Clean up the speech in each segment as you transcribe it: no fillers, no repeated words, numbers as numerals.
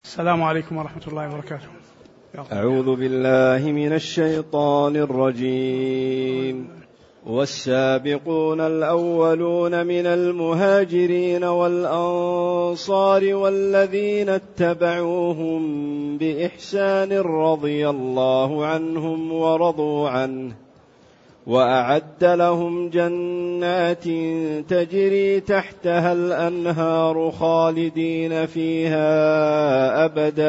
السلام عليكم ورحمة الله وبركاته. أعوذ بالله من الشيطان الرجيم. والسابقون الأولون من المهاجرين والأنصار والذين اتبعوهم بإحسان رضي الله عنهم ورضوا عنه وأعد لهم جنات تجري تحتها الأنهار خالدين فيها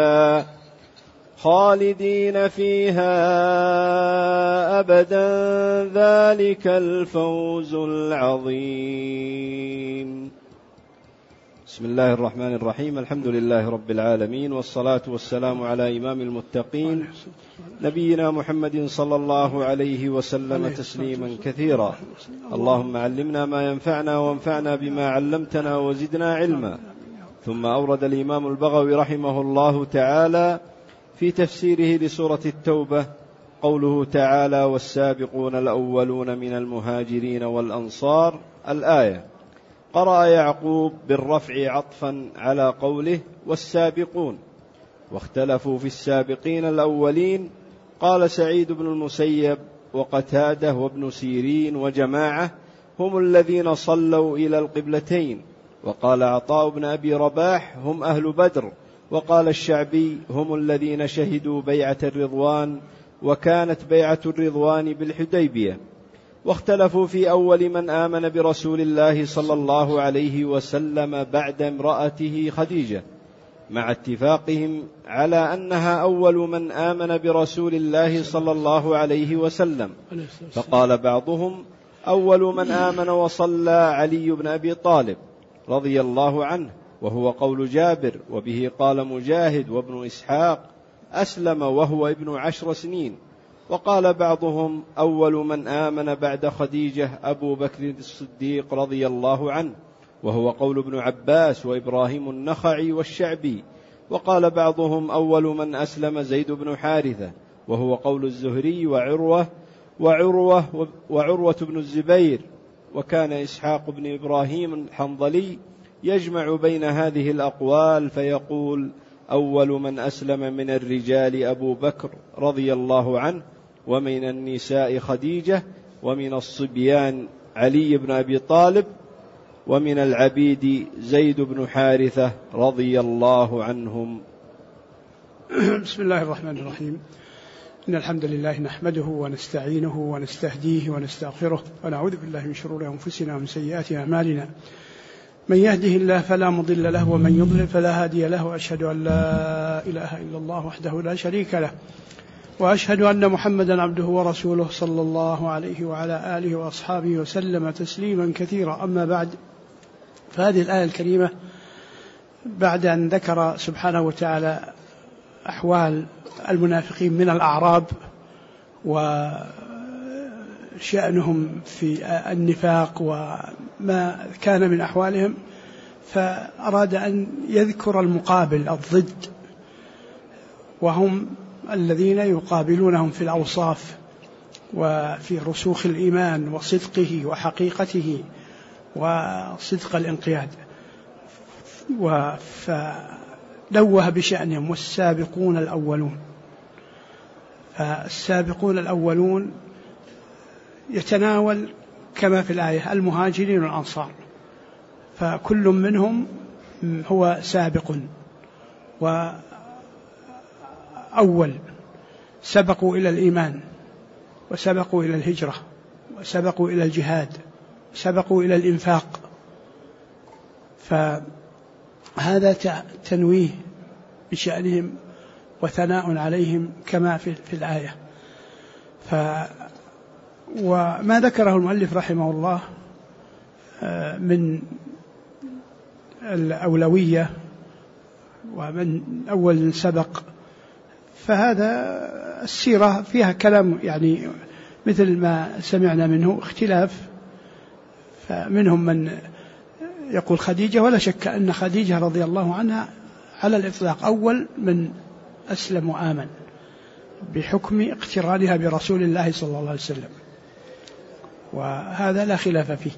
أبدا ذلك الفوز العظيم. بسم الله الرحمن الرحيم. الحمد لله رب العالمين، والصلاة والسلام على إمام المتقين نبينا محمد صلى الله عليه وسلم تسليما كثيرا. اللهم علمنا ما ينفعنا وانفعنا بما علمتنا وزدنا علما. ثم أورد الإمام البغوي رحمه الله تعالى في تفسيره لسورة التوبة قوله تعالى: والسابقون الأولون من المهاجرين والأنصار، الآية. قرأ يعقوب بالرفع عطفا على قوله والسابقون، واختلفوا في السابقين الأولين. قال سعيد بن المسيب وقتاده وابن سيرين وجماعة هم الذين صلوا إلى القبلتين. وقال عطاء بن أبي رباح هم أهل بدر. وقال الشعبي هم الذين شهدوا بيعة الرضوان، وكانت بيعة الرضوان بالحديبية. واختلفوا في أول من آمن برسول الله صلى الله عليه وسلم بعد امرأته خديجة، مع اتفاقهم على أنها أول من آمن برسول الله صلى الله عليه وسلم. فقال بعضهم: أول من آمن وصلى علي بن أبي طالب رضي الله عنه، وهو قول جابر. وبه قال مجاهد وابن إسحاق: أسلم وهو ابن 10 سنين. وقال بعضهم: أول من آمن بعد خديجة أبو بكر الصديق رضي الله عنه، وهو قول ابن عباس وإبراهيم النخعي والشعبي. وقال بعضهم: أول من أسلم زيد بن حارثة، وهو قول الزهري وعروة بن الزبير. وكان إسحاق بن إبراهيم الحنظلي يجمع بين هذه الأقوال فيقول: أول من أسلم من الرجال أبو بكر رضي الله عنه، ومن النساء خديجة، ومن الصبيان علي بن أبي طالب، ومن العبيد زيد بن حارثة رضي الله عنهم. بسم الله الرحمن الرحيم. إن الحمد لله نحمده ونستعينه ونستهديه ونستغفره، ونعوذ بالله من شرور أنفسنا ومن سيئات أعمالنا. من يهده الله فلا مضل له، ومن يضلل فلا هادي له. وأشهد أن لا إله إلا الله وحده لا شريك له، وأشهد أن محمدا عبده ورسوله صلى الله عليه وعلى آله وأصحابه وسلم تسليما كثيرا. أما بعد، فهذه الآية الكريمة بعد أن ذكر سبحانه وتعالى أحوال المنافقين من الأعراب وشأنهم في النفاق وما كان من أحوالهم، فأراد أن يذكر المقابل الضد، وهم الذين يقابلونهم في الأوصاف وفي رسوخ الإيمان وصدقه وحقيقته وصدق الانقياد. فنوه بشأنهم والسابقون الأولون. فالسابقون الأولون يتناول كما في الآية المهاجرين والأنصار، فكل منهم هو سابق وأول، سبقوا إلى الإيمان، وسبقوا إلى الهجرة، وسبقوا إلى الجهاد، سبقوا إلى الإنفاق. فهذا تنويه بشأنهم وثناء عليهم كما في الآية. وما ذكره المؤلف رحمه الله من الأولوية ومن أول سبق، فهذا السيرة فيها كلام يعني مثل ما سمعنا منه اختلاف. فمنهم من يقول خديجة، ولا شك أن خديجة رضي الله عنها على الإطلاق أول من أسلم وآمن بحكم اقترانها برسول الله صلى الله عليه وسلم، وهذا لا خلاف فيه.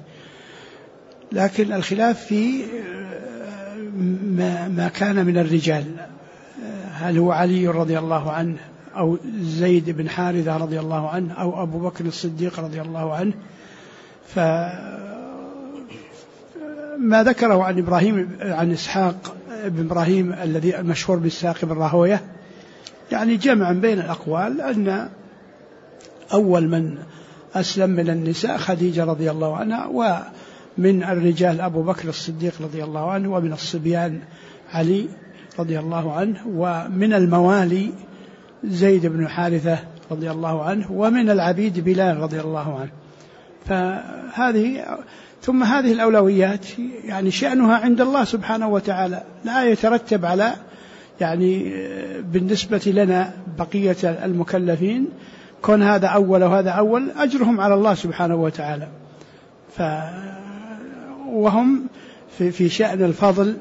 لكن الخلاف في ما كان من الرجال هل هو علي رضي الله عنه أو زيد بن حارثة رضي الله عنه أو أبو بكر الصديق رضي الله عنه. فما ذكره عن إبراهيم عن إسحاق بن إبراهيم الذي المشهور بالساقي بن راهوية يعني جمعا بين الأقوال أن أول من أسلم من النساء خديجة رضي الله عنها، ومن الرجال أبو بكر الصديق رضي الله عنه، ومن الصبيان علي رضي الله عنه، ومن الموالي زيد بن حارثة رضي الله عنه، ومن العبيد بلال رضي الله عنه. ثم هذه الأولويات يعني شأنها عند الله سبحانه وتعالى، لا يترتب على يعني بالنسبة لنا بقية المكلفين كون هذا أول وهذا أول، أجرهم على الله سبحانه وتعالى. وهم في شأن الفضل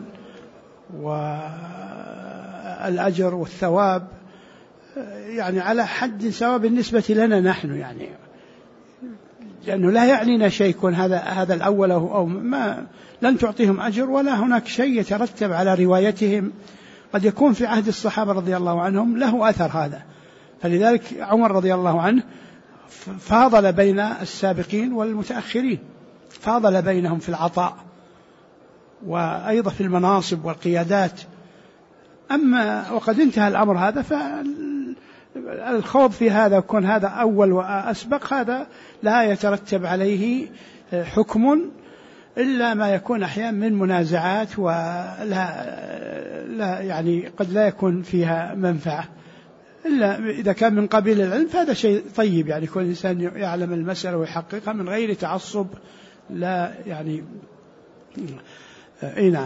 والأجر والثواب يعني على حد سواء بالنسبة لنا نحن، يعني لأنه لا يعنينا شيء يكون هذا الأول أو ما لن تعطيهم أجر، ولا هناك شيء يترتب على روايتهم. قد يكون في عهد الصحابة رضي الله عنهم له أثر هذا، فلذلك عمر رضي الله عنه فاضل بين السابقين والمتأخرين، فاضل بينهم في العطاء وأيضا في المناصب والقيادات. أما وقد انتهى الأمر هذا، فالخوض في هذا وكون هذا أول وأسبق هذا لا يترتب عليه حكم إلا ما يكون أحيانا من منازعات، لا يعني قد لا يكون فيها منفعة إلا إذا كان من قبيل العلم، فهذا شيء طيب، يعني يكون الإنسان يعلم المسألة ويحققها من غير تعصب، لا يعني نعم.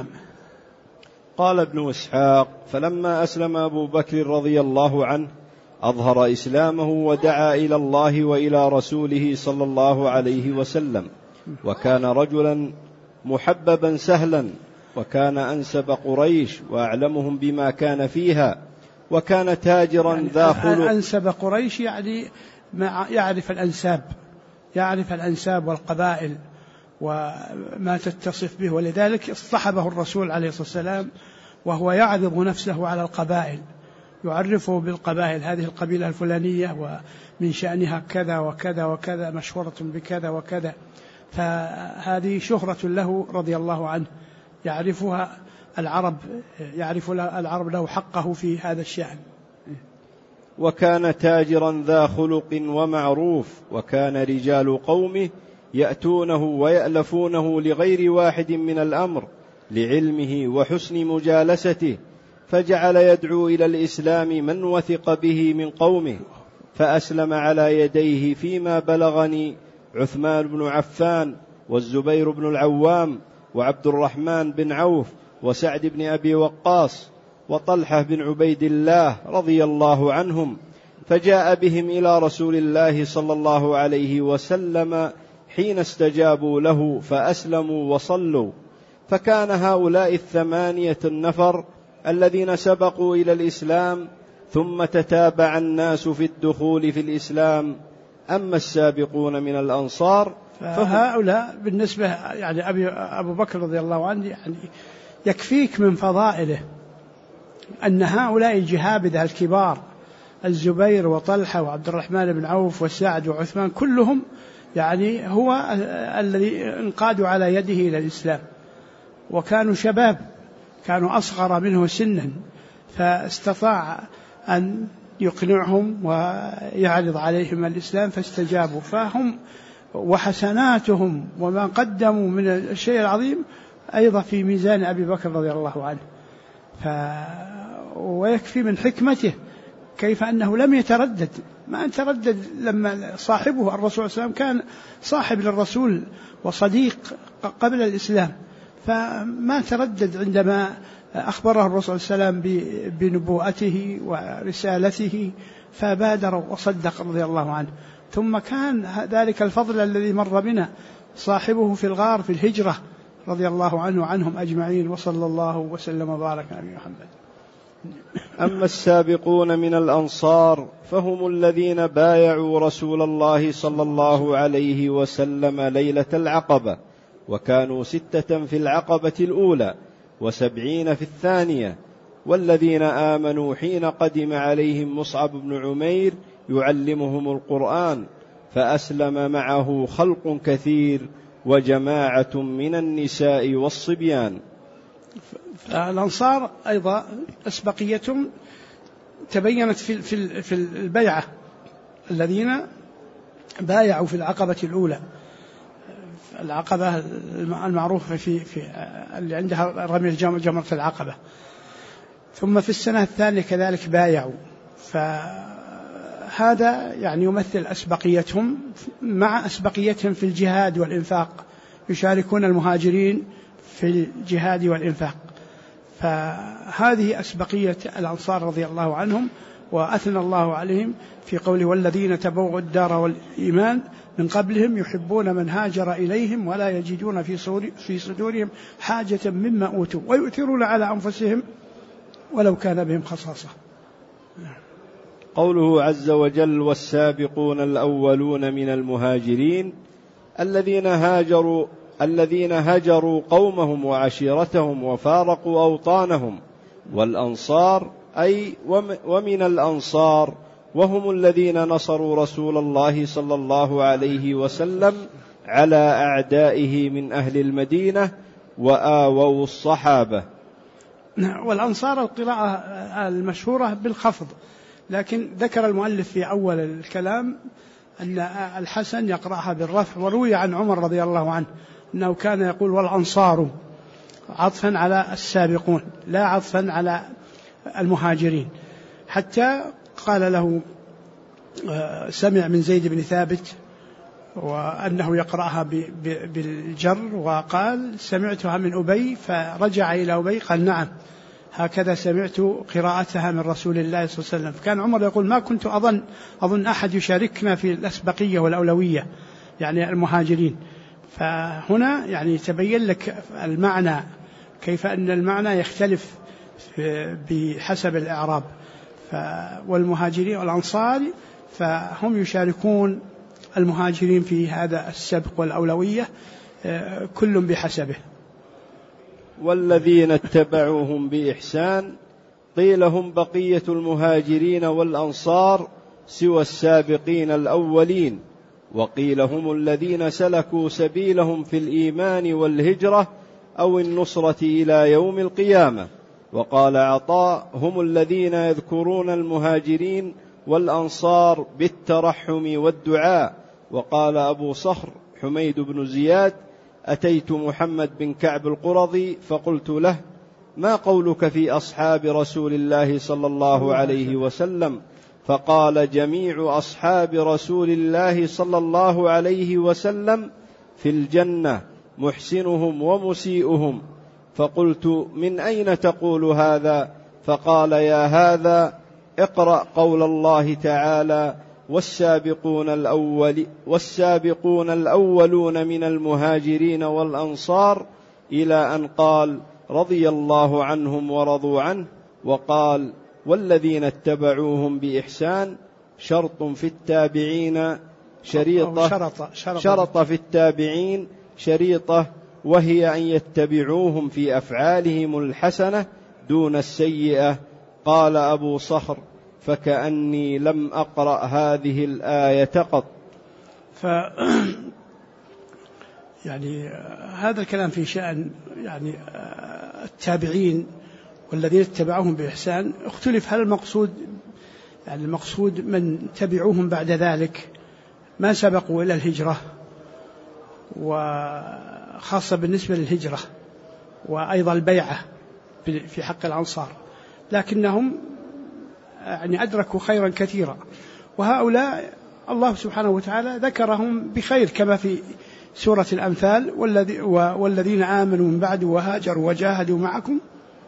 قال ابن إسحاق: فلما أسلم أبو بكر رضي الله عنه أظهر إسلامه ودعا إلى الله وإلى رسوله صلى الله عليه وسلم، وكان رجلا محببا سهلا، وكان أنسب قريش وأعلمهم بما كان فيها، وكان تاجرا يعني ذا خلق. أنسب قريش يعني يعرف الأنساب والقبائل وما تتصف به، ولذلك اصطحبه الرسول عليه الصلاة والسلام وهو يعرض نفسه على القبائل، يعرفه بالقبائل، هذه القبيلة الفلانية ومن شأنها كذا وكذا وكذا، مشهورة بكذا وكذا. فهذه شهرة له رضي الله عنه، يعرفها العرب، يعرف العرب له حقه في هذا الشأن. وكان تاجرا ذا خلق ومعروف، وكان رجال قومه يأتونه ويألفونه لغير واحد من الأمر لعلمه وحسن مجالسته، فجعل يدعو إلى الإسلام من وثق به من قومه، فأسلم على يديه فيما بلغني عثمان بن عفان والزبير بن العوام وعبد الرحمن بن عوف وسعد بن أبي وقاص وطلحة بن عبيد الله رضي الله عنهم، فجاء بهم إلى رسول الله صلى الله عليه وسلم حين استجابوا له فأسلموا وصلوا. فكان هؤلاء 8 نفر الذين سبقوا إلى الإسلام، ثم تتابع الناس في الدخول في الإسلام. أما السابقون من الأنصار فهؤلاء بالنسبة يعني أبو بكر رضي الله عنه يعني يكفيك من فضائله أن هؤلاء الجهابذة الكبار، الزبير وطلحة وعبد الرحمن بن عوف وسعد وعثمان، كلهم يعني هو الذي انقادوا على يده إلى الإسلام، وكانوا شباب، كانوا أصغر منه سنا، فاستطاع أن يقنعهم ويعرض عليهم الإسلام فاستجابوا. فهم وحسناتهم وما قدموا من الشيء العظيم أيضا في ميزان أبي بكر رضي الله عنه. ويكفي من حكمته كيف أنه لم يتردد، ما تردد لما صاحبه الرسول صلى الله عليه وسلم كان صاحب للرسول وصديق قبل الإسلام، فما تردد عندما أخبره الرسول صلى الله عليه وسلم بنبوءته ورسالته، فبادر وصدق رضي الله عنه. ثم كان ذلك الفضل الذي مر بنا صاحبه في الغار في الهجرة رضي الله عنه وعنهم أجمعين، وصلى الله وسلم وبارك على محمد. أما السابقون من الأنصار فهم الذين بايعوا رسول الله صلى الله عليه وسلم ليلة العقبة، وكانوا 6 في العقبة الأولى و70 في الثانية، والذين آمنوا حين قدم عليهم مصعب بن عمير يعلمهم القرآن فأسلم معه خلق كثير وجماعة من النساء والصبيان. الأنصار أيضا أسبقيتهم تبينت في البيعة، الذين بايعوا في العقبة الأولى، العقبة المعروفة في اللي عندها رمي جمرة العقبة، ثم في السنة الثانية كذلك بايعوا. فهذا يعني يمثل أسبقيتهم مع أسبقيتهم في الجهاد والإنفاق، يشاركون المهاجرين في الجهاد والإنفاق. فهذه أسبقية الأنصار رضي الله عنهم، وأثنى الله عليهم في قوله والذين تبوأوا الدار والإيمان من قبلهم يحبون من هاجر إليهم ولا يجدون في صدورهم حاجة مما أوتوا ويؤثرون على أنفسهم ولو كان بهم خصاصة. قوله عز وجل والسابقون الأولون من المهاجرين الذين هجروا قومهم وعشيرتهم وفارقوا أوطانهم، والأنصار أي ومن الأنصار وهم الذين نصروا رسول الله صلى الله عليه وسلم على أعدائه من أهل المدينة وآووا الصحابة. والأنصار القراءة المشهورة بالخفض، لكن ذكر المؤلف في أول الكلام أن الحسن يقرأها بالرفع، وروي عن عمر رضي الله عنه أنه كان يقول والأنصار عطفا على السابقون لا عطفا على المهاجرين، حتى قال له سمع من زيد بن ثابت وأنه يقرأها بالجر، وقال سمعتها من أبي، فرجع إلى أبي قال نعم هكذا سمعت قراءتها من رسول الله صلى الله عليه وسلم. كان عمر يقول ما كنت أظن أحد يشاركنا في الأسبقية والأولوية، يعني المهاجرين. فهنا يعني تبين لك المعنى، كيف أن المعنى يختلف بحسب الإعراب. والمهاجرين والأنصار فهم يشاركون المهاجرين في هذا السبق والأولوية، كل بحسبه. والذين اتبعوهم بإحسان قيل هم بقية المهاجرين والأنصار سوى السابقين الأولين، وقيل هم الذين سلكوا سبيلهم في الإيمان والهجرة أو النصرة إلى يوم القيامة. وقال عطاء هم الذين يذكرون المهاجرين والأنصار بالترحم والدعاء. وقال أبو صخر حميد بن زياد أتيت محمد بن كعب القرظي فقلت له ما قولك في أصحاب رسول الله صلى الله عليه وسلم؟ فقال جميع أصحاب رسول الله صلى الله عليه وسلم في الجنة محسنهم ومسيئهم. فقلت من أين تقول هذا؟ فقال يا هذا اقرأ قول الله تعالى والسابقون الأولون من المهاجرين والأنصار إلى أن قال رضي الله عنهم ورضوا عنه. وقال والذين اتبعوهم بإحسان شرط في التابعين شرط في التابعين شريطة، وهي أن يتبعوهم في أفعالهم الحسنة دون السيئة. قال أبو صخر فكأني لم أقرأ هذه الآية قط. يعني هذا الكلام في شأن يعني التابعين والذين اتبعوهم بإحسان. اختلف هل المقصود من تبعوهم بعد ذلك ما سبقوا إلى الهجرة، وخاصة بالنسبة للهجرة وأيضا البيعة في حق الأنصار، لكنهم يعني أدركوا خيرا كثيرا، وهؤلاء الله سبحانه وتعالى ذكرهم بخير كما في سورة الأمثال والذين آمنوا من بعد وهاجروا وجاهدوا معكم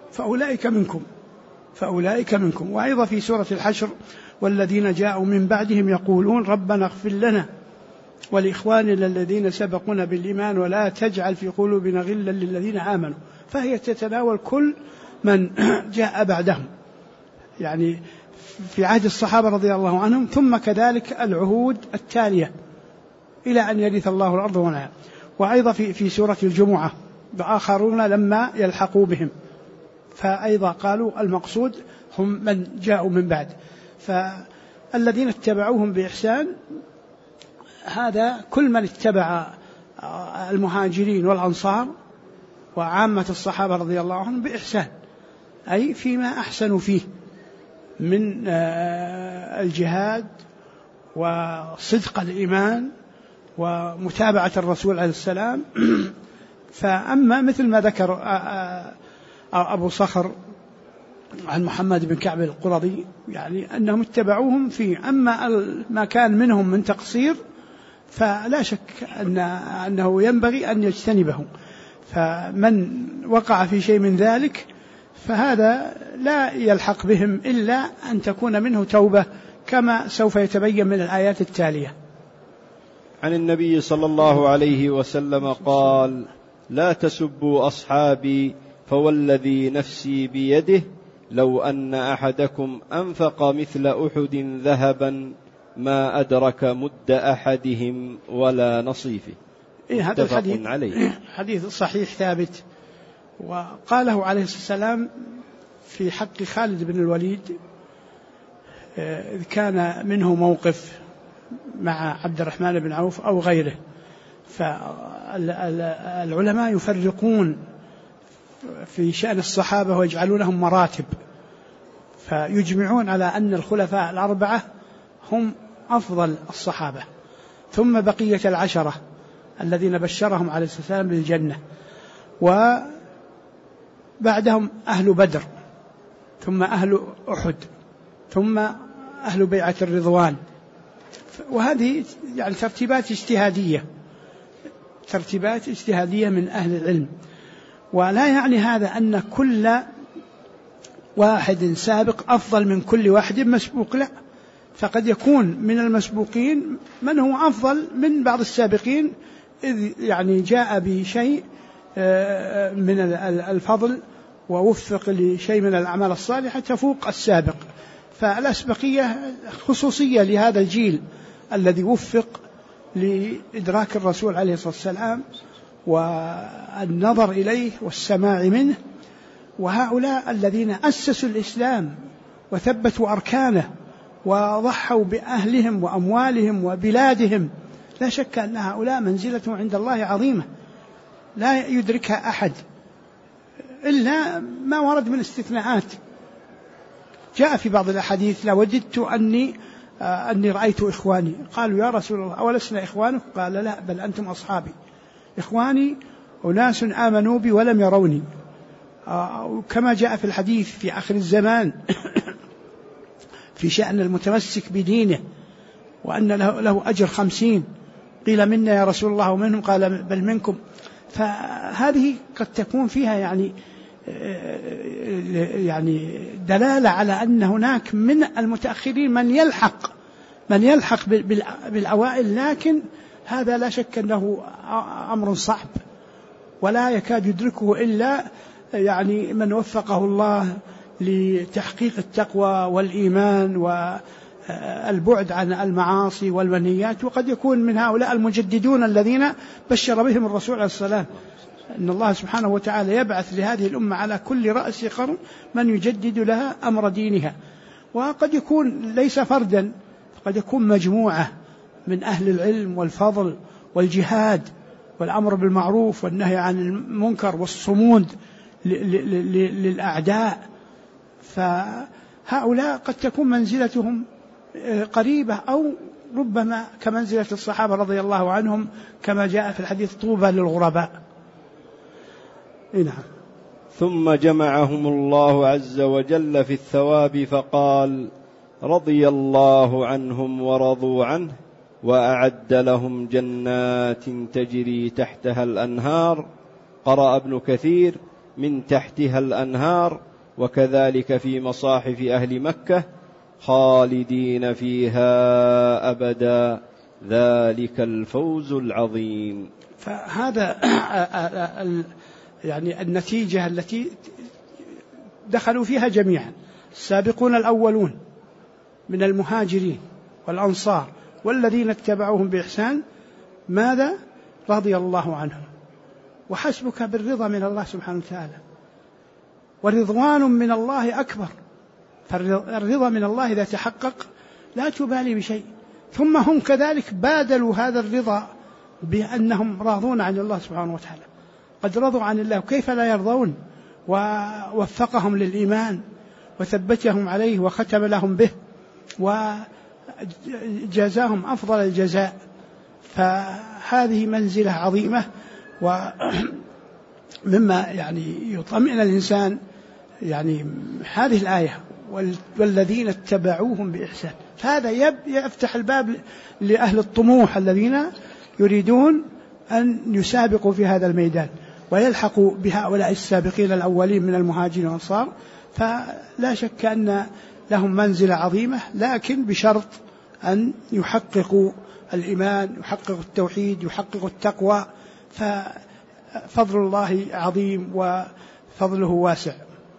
فأولئك منكم. وأيضا في سورة الحشر والذين جاءوا من بعدهم يقولون ربنا اغفر لنا ولإخواننا الذين سبقونا بالإيمان ولا تجعل في قلوبنا غلا للذين آمنوا. فهي تتناول كل من جاء بعدهم، يعني في عهد الصحابة رضي الله عنهم، ثم كذلك العهود التالية إلى أن يرث الله الأرض ومن. وأيضا في سورة الجمعة وآخرون لما يلحقوا بهم. فأيضا قالوا المقصود هم من جاءوا من بعد. فالذين اتبعوهم بإحسان هذا كل من اتبع المهاجرين والأنصار وعامة الصحابة رضي الله عنهم بإحسان، أي فيما أحسنوا فيه من الجهاد وصدق الإيمان ومتابعة الرسول عليه السلام. فأما مثل ما ذكر أبو صخر عن محمد بن كعب القرظي يعني أنهم اتبعوهم فيه، أما ما كان منهم من تقصير فلا شك أنه ينبغي أن يجتنبه. فمن وقع في شيء من ذلك فهذا لا يلحق بهم إلا أن تكون منه توبة كما سوف يتبين من الآيات التالية. عن النبي صلى الله عليه وسلم قال: لا تسبوا أصحابي فوالذي نفسي بيده لو أن أحدكم أنفق مثل أحد ذهبا ما أدرك مد أحدهم ولا نصيفه. هذا الحديث عليه حديث صحيح ثابت، وقاله عليه الصلاة والسلام في حق خالد بن الوليد إذ كان منه موقف مع عبد الرحمن بن عوف أو غيره. فالعلماء يفرقون في شأن الصحابة ويجعلونهم مراتب، فيجمعون على أن الخلفاء الأربعة هم أفضل الصحابة، ثم بقية العشرة الذين بشرهم عليه الصلاة والسلام بالجنة، وبعدهم أهل بدر، ثم أهل أحد، ثم أهل بيعة الرضوان. وهذه يعني ترتيبات اجتهادية من أهل العلم، ولا يعني هذا أن كل واحد سابق أفضل من كل واحد مسبوق، لا، فقد يكون من المسبوقين من هو أفضل من بعض السابقين إذ يعني جاء بشيء من الفضل ووفق لشيء من الأعمال الصالحة تفوق السابق. فالأسبقية خصوصية لهذا الجيل الذي وفق لإدراك الرسول عليه الصلاة والسلام والنظر إليه والسماع منه، وهؤلاء الذين أسسوا الإسلام وثبتوا أركانه وضحوا بأهلهم وأموالهم وبلادهم، لا شك أن هؤلاء منزلتهم عند الله عظيمة لا يدركها أحد إلا ما ورد من استثناءات. جاء في بعض الأحاديث: لوددت أني رأيت إخواني. قالوا: يا رسول الله أولسنا إخوانك؟ قال: لا، بل أنتم أصحابي. إخواني أناس آمنوا بي ولم يروني. كما جاء في الحديث في آخر الزمان في شأن المتمسك بدينه وأن له أجر 50. قيل: منا يا رسول الله ومنهم؟ قال: بل منكم. فهذه قد تكون فيها يعني دلالة على أن هناك من المتأخرين من يلحق بالأوائل، لكن هذا لا شك أنه أمر صعب ولا يكاد يدركه إلا يعني من وفقه الله لتحقيق التقوى والإيمان والبعد عن المعاصي والمنهيات. وقد يكون من هؤلاء المجددون الذين بشر بهم الرسول عليه السلام، أن الله سبحانه وتعالى يبعث لهذه الأمة على كل رأس قرن من يجدد لها أمر دينها. وقد يكون ليس فردا، قد يكون مجموعة من أهل العلم والفضل والجهاد والأمر بالمعروف والنهي عن المنكر والصمود للأعداء. فهؤلاء قد تكون منزلتهم قريبة أو ربما كمنزلة الصحابة رضي الله عنهم، كما جاء في الحديث: طوبى للغرباء. نعم. ثم جمعهم الله عز وجل في الثواب فقال: رضي الله عنهم ورضوا عنه وأعد لهم جنات تجري تحتها الأنهار. قرأ ابن كثير: من تحتها الأنهار، وكذلك في مصاحف أهل مكة: خالدين فيها أبدا، ذلك الفوز العظيم. فهذا يعني النتيجة التي دخلوا فيها جميعا السابقون الأولون من المهاجرين والأنصار والذين اتبعوهم بإحسان، ماذا؟ رضي الله عنهم. وحسبك بالرضا من الله سبحانه وتعالى. ورضوان من الله أكبر. فالرضا من الله إذا تحقق لا تبالي بشيء. ثم هم كذلك بادلوا هذا الرضا بأنهم راضون عن الله سبحانه وتعالى، قد رضوا عن الله وكيف لا يرضون، ووفقهم للإيمان وثبتهم عليه وختم لهم به وجازاهم أفضل الجزاء. فهذه منزلة عظيمة، ومما يعني يطمئن الإنسان يعني هذه الآية والذين اتبعوهم بإحسان. فهذا يفتح الباب لأهل الطموح الذين يريدون أن يسابقوا في هذا الميدان ويلحقوا بهؤلاء السابقين الأولين من المهاجرين والأنصار. فلا شك أن لهم منزلة عظيمة، لكن بشرط أن يحققوا الإيمان، يحققوا التوحيد، يحققوا التقوى. ففضل الله عظيم وفضله واسع.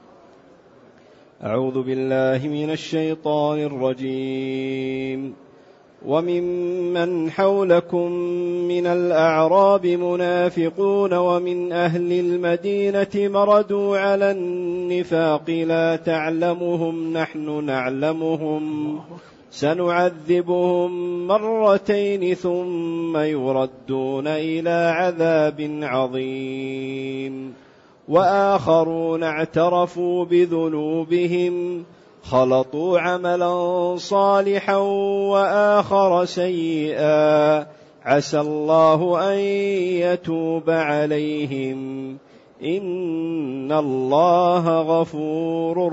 أعوذ بالله من الشيطان الرجيم. وممن حولكم من الأعراب منافقون ومن أهل المدينة مردوا على النفاق لا تعلمهم نحن نعلمهم سنعذبهم مرتين ثم يردون إلى عذاب عظيم. وآخرون اعترفوا بذنوبهم خلطوا عملا صالحا وآخر سيئا عسى الله أن يتوب عليهم إن الله غفور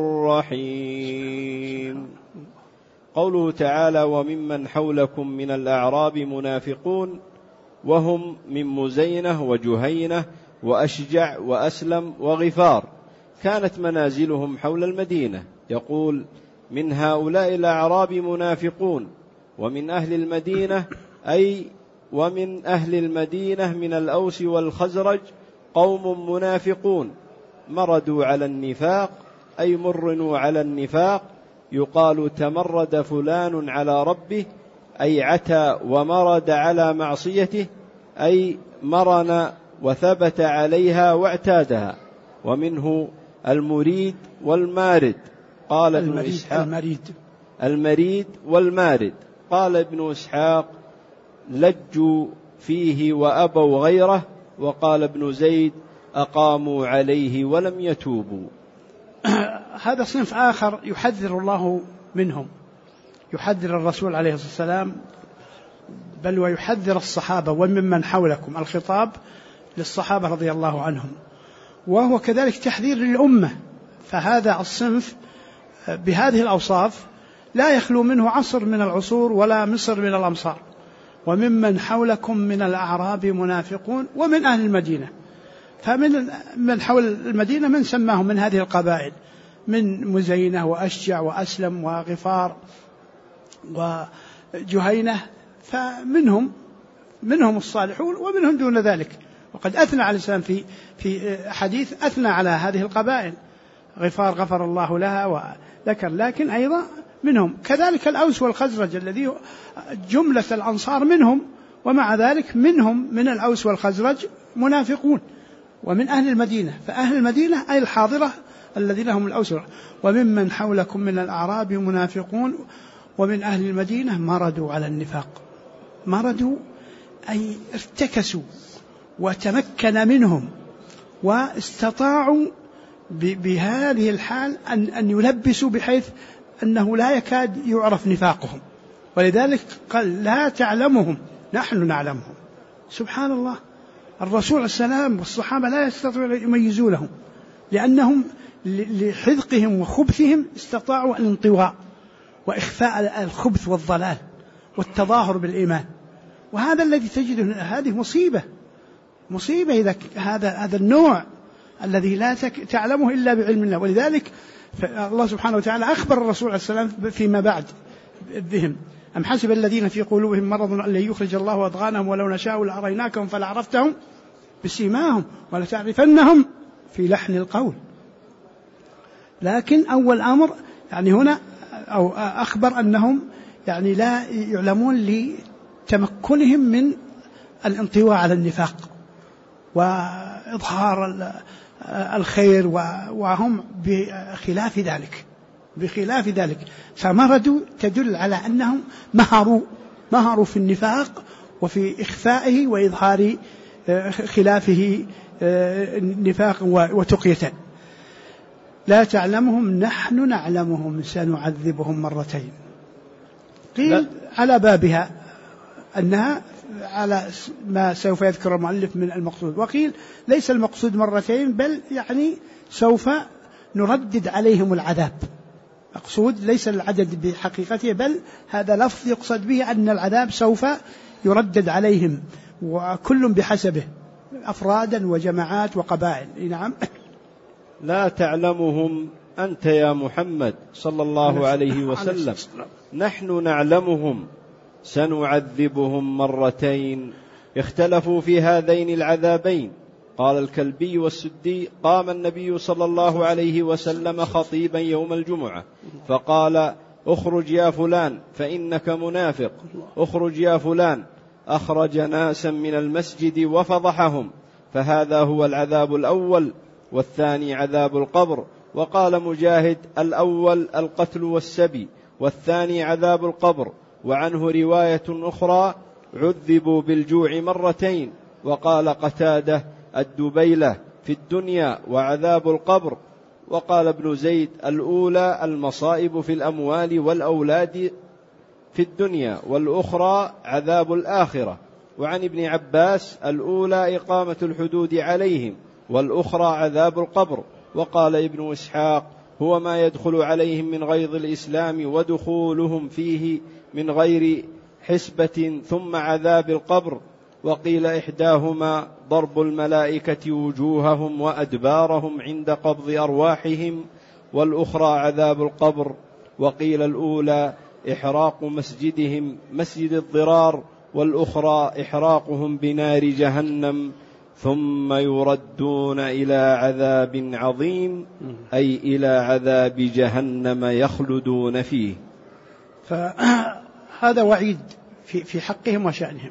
رحيم. قوله تعالى: وممن حولكم من الأعراب منافقون، وهم من مزينة وجهينة وأشجع وأسلم وغفار، كانت منازلهم حول المدينة. يقول: من هؤلاء الأعراب منافقون، ومن أهل المدينة أي ومن أهل المدينة من الأوس والخزرج قوم منافقون مردوا على النفاق أي مرنوا على النفاق. يقال: تمرد فلان على ربه أي عتى ومرد على معصيته أي مرن وثبت عليها واعتادها. ومنه المريد والمارد. قال ابن إسحاق المريد والمارد. قال ابن إسحاق: لجوا فيه وأبوا غيره. وقال ابن زيد: أقاموا عليه ولم يتوبوا. هذا صنف آخر يحذر الله منهم، يحذر الرسول عليه الصلاة والسلام، بل ويحذر الصحابة وممن حولكم. الخطاب للصحابة رضي الله عنهم، وهو كذلك تحذير للأمة. فهذا الصنف بهذه الأوصاف لا يخلو منه عصر من العصور ولا مصر من الأمصار. وممن حولكم من الأعراب منافقون ومن أهل المدينة. فمن حول المدينة من سماهم من هذه القبائل، من مزينة وأشجع وأسلم وغفار وجهينة. فمنهم الصالحون ومنهم دون ذلك. وقد أثنى عليه السلام في حديث أثنى على هذه القبائل. غفار غفر الله لها وذكر، لكن أيضا منهم كذلك الأوس والخزرج الذي جملة الأنصار منهم، ومع ذلك منهم من الأوس والخزرج منافقون. ومن أهل المدينة، فأهل المدينة أي الحاضرة الذين هم الأوس. وممن حولكم من الأعراب منافقون ومن أهل المدينة مردوا على النفاق. مردوا أي ارتكسوا وتمكن منهم واستطاعوا بهذه الحال أن يلبسوا بحيث أنه لا يكاد يعرف نفاقهم. ولذلك قال: لا تعلمهم نحن نعلمهم. سبحان الله، الرسول السلام والصحابة لا يستطيعون أن يميزونهم، لأنهم لحذقهم وخبثهم استطاعوا الانطواء وإخفاء الخبث والضلال والتظاهر بالإيمان. وهذا الذي تجده، هذه مصيبة إذا هذا النوع الذي لا تعلمه إلا بعلم الله. ولذلك الله سبحانه وتعالى أخبر الرسول عليه السلام فيما بعد بهم: أم حسب الذين في قلوبهم مرض أن يخرج الله أضغانهم ولو نشاء لأريناكهم فلعرفتهم بسيماهم ولتعرفنهم في لحن القول. لكن أول أمر يعني هنا أو أخبر أنهم يعني لا يعلمون لتمكنهم من الانطواء على النفاق وإظهار الخير وهم بخلاف ذلك فمردوا، تدل على أنهم مهروا في النفاق وفي إخفائه وإظهار خلافه نفاقا وتقية. لا تعلمهم نحن نعلمهم سنعذبهم مرتين. قيل على بابها أنها على ما سوف يذكر المؤلف من المقصود، وقيل ليس المقصود مرتين بل يعني سوف نردد عليهم العذاب. مقصود ليس العدد بحقيقته بل هذا لفظ يقصد به أن العذاب سوف يردد عليهم، وكل بحسبه، أفرادا وجماعات وقبائل. نعم. لا تعلمهم أنت يا محمد صلى الله عليه وسلم، نحن نعلمهم سنعذبهم مرتين. اختلفوا في هذين العذابين. قال الكلبي والسدي: قام النبي صلى الله عليه وسلم خطيبا يوم الجمعة فقال: اخرج يا فلان فإنك منافق، اخرج يا فلان. أخرج ناسا من المسجد وفضحهم، فهذا هو العذاب الأول، والثاني عذاب القبر. وقال مجاهد: الأول القتل والسبي، والثاني عذاب القبر. وعنه رواية أخرى: عذبوا بالجوع مرتين. وقال قتادة: الدبيلة في الدنيا وعذاب القبر. وقال ابن زيد: الأولى المصائب في الأموال والأولاد في الدنيا، والأخرى عذاب الآخرة. وعن ابن عباس: الأولى إقامة الحدود عليهم، والأخرى عذاب القبر. وقال ابن إسحاق: هو ما يدخل عليهم من غيظ الإسلام ودخولهم فيه من غير حسبة، ثم عذاب القبر. وقيل إحداهما ضرب الملائكة وجوههم وأدبارهم عند قبض أرواحهم، والأخرى عذاب القبر. وقيل الأولى إحراق مسجدهم مسجد الضرار، والأخرى إحراقهم بنار جهنم، ثم يردون إلى عذاب عظيم، أي إلى عذاب جهنم يخلدون فيه. فهذا وعيد في حقهم وشأنهم،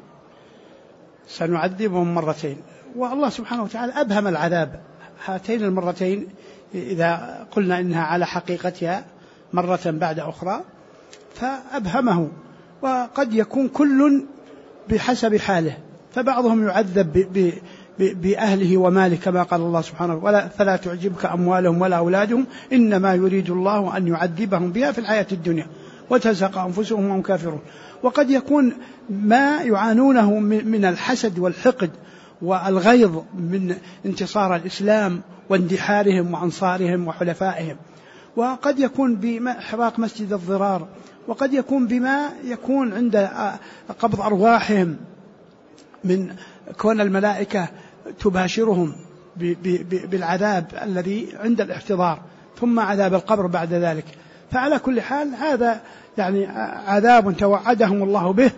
سنعذبهم مرتين. والله سبحانه وتعالى أبهم العذاب هاتين المرتين إذا قلنا إنها على حقيقتها مرة بعد أخرى، فأبهمه. وقد يكون كل بحسب حاله، فبعضهم يعذب بأهله وماله كما قال الله سبحانه: فلا تعجبك أموالهم ولا أولادهم إنما يريد الله أن يعذبهم بها في الحياة الدنيا وتزهق أنفسهم وهم كافرون. وقد يكون ما يعانونه من الحسد والحقد والغيظ من انتصار الإسلام واندحارهم وأنصارهم وحلفائهم، وقد يكون بإحراق مسجد الضرار، وقد يكون بما يكون عند قبض أرواحهم من كون الملائكة تباشرهم بالعذاب الذي عند الاحتضار، ثم عذاب القبر بعد ذلك. فعلى كل حال هذا يعني عذاب توعدهم الله به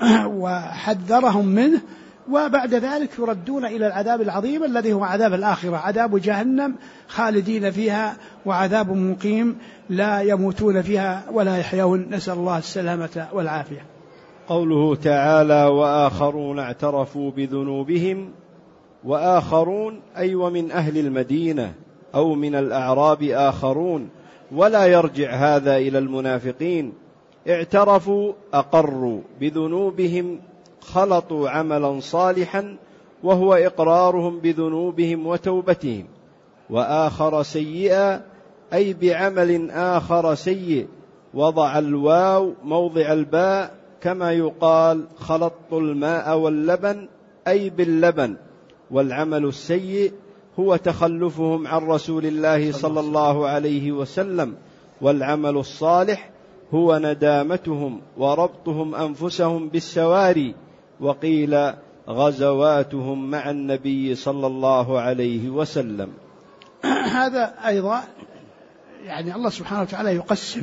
وحذرهم منه، وبعد ذلك يردون إلى العذاب العظيم الذي هو عذاب الآخرة، عذاب جهنم خالدين فيها، وعذاب مقيم لا يموتون فيها ولا يحيون، نسأل الله السلامة والعافية. قوله تعالى: وآخرون اعترفوا بذنوبهم، وآخرون أي ومن أهل المدينة أو من الأعراب آخرون، ولا يرجع هذا إلى المنافقين. اعترفوا أقروا بذنوبهم، خلطوا عملا صالحا وهو إقرارهم بذنوبهم وتوبتهم. وآخر سيئا أي بعمل آخر سيء، وضع الواو موضع الباء، كما يقال خلطت الماء واللبن أي باللبن. والعمل السيء هو تخلفهم عن رسول الله صلى الله عليه وسلم، والعمل الصالح هو ندامتهم وربطهم أنفسهم بالسواري. وقيل غزواتهم مع النبي صلى الله عليه وسلم. هذا أيضا يعني الله سبحانه وتعالى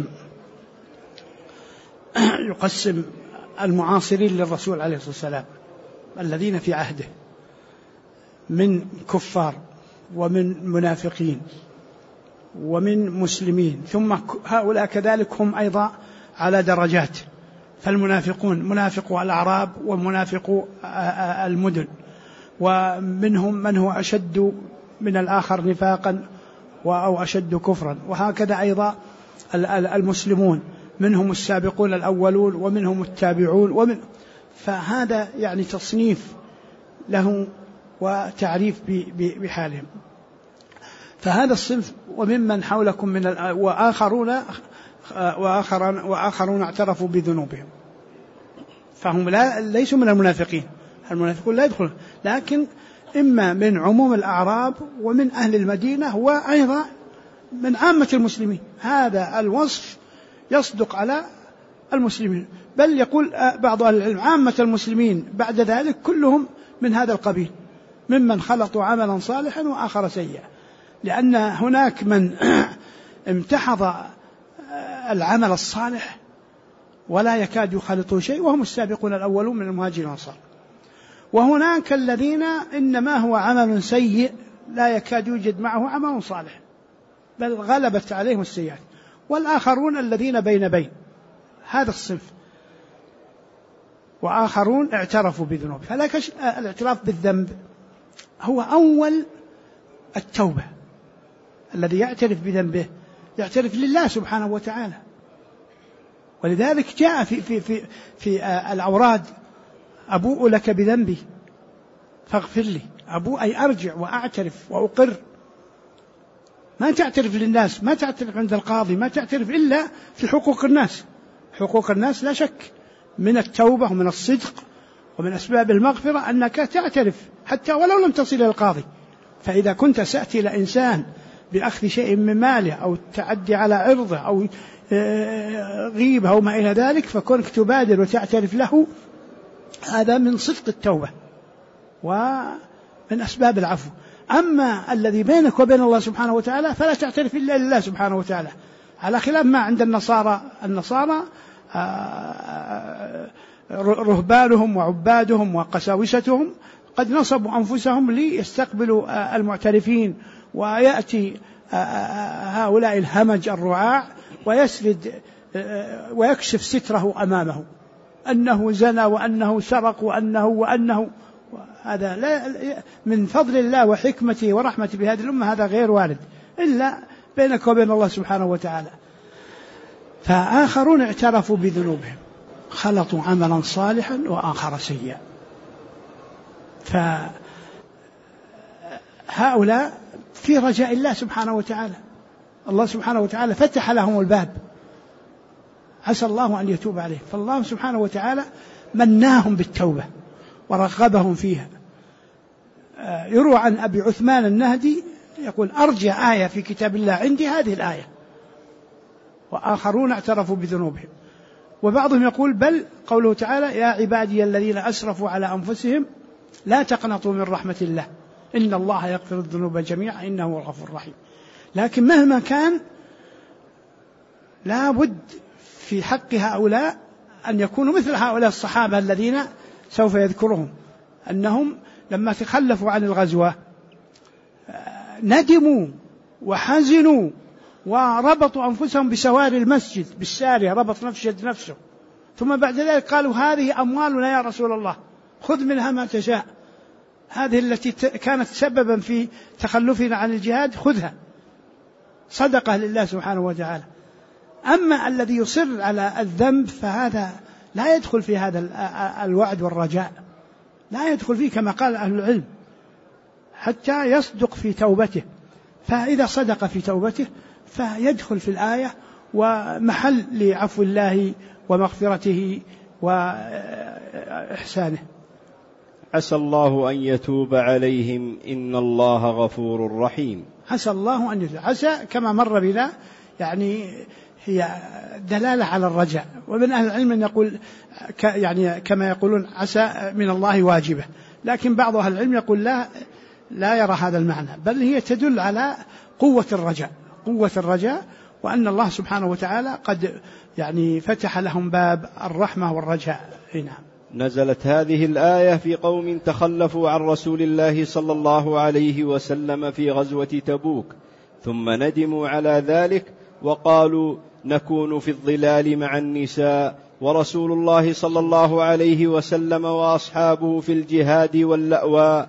يقسم المعاصرين للرسول عليه الصلاة والسلام الذين في عهده من كفار ومن منافقين ومن مسلمين، ثم هؤلاء كذلك هم أيضا على درجات. فالمنافقون منافقو الأعراب ومنافقو المدن، ومنهم من هو أشد من الآخر نفاقا أو أشد كفرا. وهكذا أيضا المسلمون منهم السابقون الأولون ومنهم التابعون فهذا يعني تصنيف له وتعريف بحالهم. فهذا الصنف وممن حولكم من وآخرون اعترفوا بذنوبهم، فهم ليسوا من المنافقين. المنافقون لا يدخلون، لكن إما من عموم الأعراب ومن أهل المدينة وأيضا من عامة المسلمين. هذا الوصف يصدق على المسلمين، بل يقول بعض أهل العلم عامة المسلمين بعد ذلك كلهم من هذا القبيل، ممن خلطوا عملا صالحا وآخر سيئا، لأن هناك من امتحض العمل الصالح ولا يكاد يخلطوا شيء وهم السابقون الأولون من المهاجرين والأنصار، وهناك الذين إنما هو عمل سيء لا يكاد يوجد معه عمل صالح بل غلبت عليهم السيئات، والآخرون الذين بين هذا الصنف. وآخرون اعترفوا بذنوب. الاعتراف بالذنب هو أول التوبة. الذي يعترف بذنبه يعترف لله سبحانه وتعالى، ولذلك جاء في الأوراد: أبوء لك بذنبي فاغفر لي. أبوء أي أرجع وأعترف وأقر. ما تعترف للناس، ما تعترف عند القاضي، ما تعترف إلا في حقوق الناس. حقوق الناس لا شك من التوبة ومن الصدق ومن أسباب المغفرة أنك تعترف حتى ولو لم تصل إلى القاضي. فإذا كنت سأتي إلى إنسان بأخذ شيء من ماله أو التعدي على عرضه أو غيبة أو ما إلى ذلك، فكونك تبادر وتعترف له هذا من صدق التوبة ومن أسباب العفو. أما الذي بينك وبين الله سبحانه وتعالى فلا تعترف إلا لله سبحانه وتعالى، على خلاف ما عند النصارى رهبانهم وعبادهم وقساوستهم قد نصبوا أنفسهم ليستقبلوا المعترفين، ويأتي هؤلاء الهمج الرعاع ويسرد ويكشف ستره أمامه أنه زنى وأنه سرق وأنه هذا لا من فضل الله وحكمته ورحمته بهذه الأمة، هذا غير وارد إلا بينك وبين الله سبحانه وتعالى. فآخرون اعترفوا بذنوبهم خلطوا عملا صالحا وآخر سيئا. فهؤلاء في رجاء الله سبحانه وتعالى، الله سبحانه وتعالى فتح لهم الباب، عسى الله أن يتوب عليه. فالله سبحانه وتعالى مناهم بالتوبة ورغبهم فيها. يروى عن أبي عثمان النهدي يقول: أرجع آية في كتاب الله عندي هذه الآية: وآخرون اعترفوا بذنوبهم. وبعضهم يقول: بل قوله تعالى: يا عبادي الذين أسرفوا على أنفسهم لا تقنطوا من رحمة الله إن الله يغفر الذنوب جميعا إنه هو الغفور الرحيم. لكن مهما كان لا بد في حق هؤلاء أن يكونوا مثل هؤلاء الصحابة الذين سوف يذكرهم، أنهم لما تخلفوا عن الغزوة ندموا وحزنوا وربطوا أنفسهم بسواري المسجد بالسارية، ربط نفسه، ثم بعد ذلك قالوا: هذه أموالنا يا رسول الله خذ منها ما تشاء، هذه التي كانت سببا في تخلفنا عن الجهاد خذها صدقة لله سبحانه وتعالى. أما الذي يصر على الذنب فهذا لا يدخل في هذا الوعد والرجاء، لا يدخل فيه كما قال أهل العلم حتى يصدق في توبته. فإذا صدق في توبته فيدخل في الآية ومحل لعفو الله ومغفرته وإحسانه. عسى الله أن يتوب عليهم إن الله غفور رحيم. عسى الله أن يتوب. عسى كما مر بنا يعني هي دلالة على الرجاء، ومن أهل العلم أن يقول يعني كما يقولون عسى من الله واجبة، لكن بعض أهل العلم يقول لا يرى هذا المعنى، بل هي تدل على قوة الرجاء وأن الله سبحانه وتعالى قد يعني فتح لهم باب الرحمة والرجاء. نعم. نزلت هذه الآية في قوم تخلفوا عن رسول الله صلى الله عليه وسلم في غزوة تبوك ثم ندموا على ذلك وقالوا: نكون في الظلال مع النساء ورسول الله صلى الله عليه وسلم وأصحابه في الجهاد واللأواء،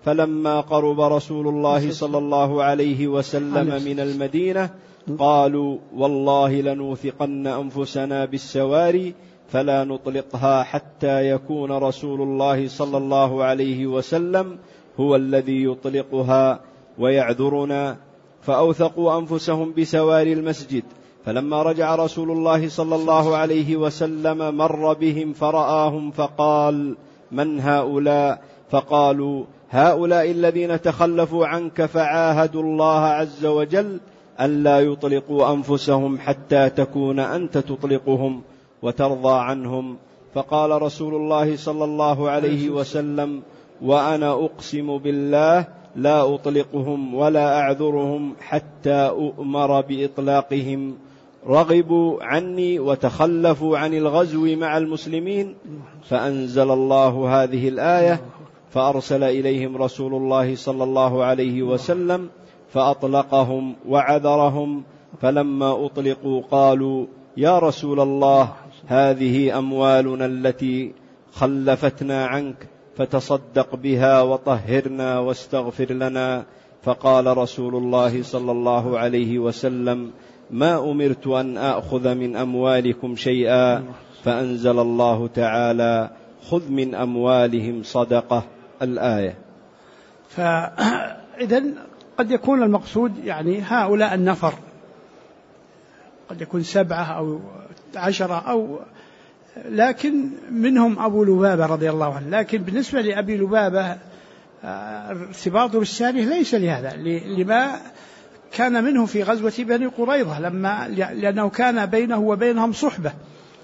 فلما قرب رسول الله صلى الله عليه وسلم من المدينة قالوا والله لنوثقن أنفسنا بالسواري فلا نطلقها حتى يكون رسول الله صلى الله عليه وسلم هو الذي يطلقها ويعذرنا. فأوثقوا أنفسهم بسواري المسجد. فلما رجع رسول الله صلى الله عليه وسلم مر بهم فرآهم فقال من هؤلاء؟ فقالوا هؤلاء الذين تخلفوا عنك فعاهدوا الله عز وجل أن لا يطلقوا أنفسهم حتى تكون أنت تطلقهم وترضى عنهم. فقال رسول الله صلى الله عليه وسلم وأنا أقسم بالله لا أطلقهم ولا أعذرهم حتى أؤمر بإطلاقهم. رغبوا عني وتخلفوا عن الغزو مع المسلمين. فأنزل الله هذه الآية فأرسل إليهم رسول الله صلى الله عليه وسلم فأطلقهم وعذرهم. فلما أطلقوا قالوا يا رسول الله هذه أموالنا التي خلفتنا عنك فتصدق بها وطهرنا واستغفر لنا. فقال رسول الله صلى الله عليه وسلم ما أمرت أن آخذ من أموالكم شيئا. فأنزل الله تعالى خذ من أموالهم صدقة الآية. فإذن قد يكون المقصود يعني هؤلاء النفر، قد يكون 7 أو 10 أو لكن منهم أبو لبابة رضي الله عنه. لكن بالنسبة لأبي لبابة ارتباطه بالثاني ليس لهذا، لما كان منه في غزوة بني قريظة لأنه كان بينه وبينهم صحبة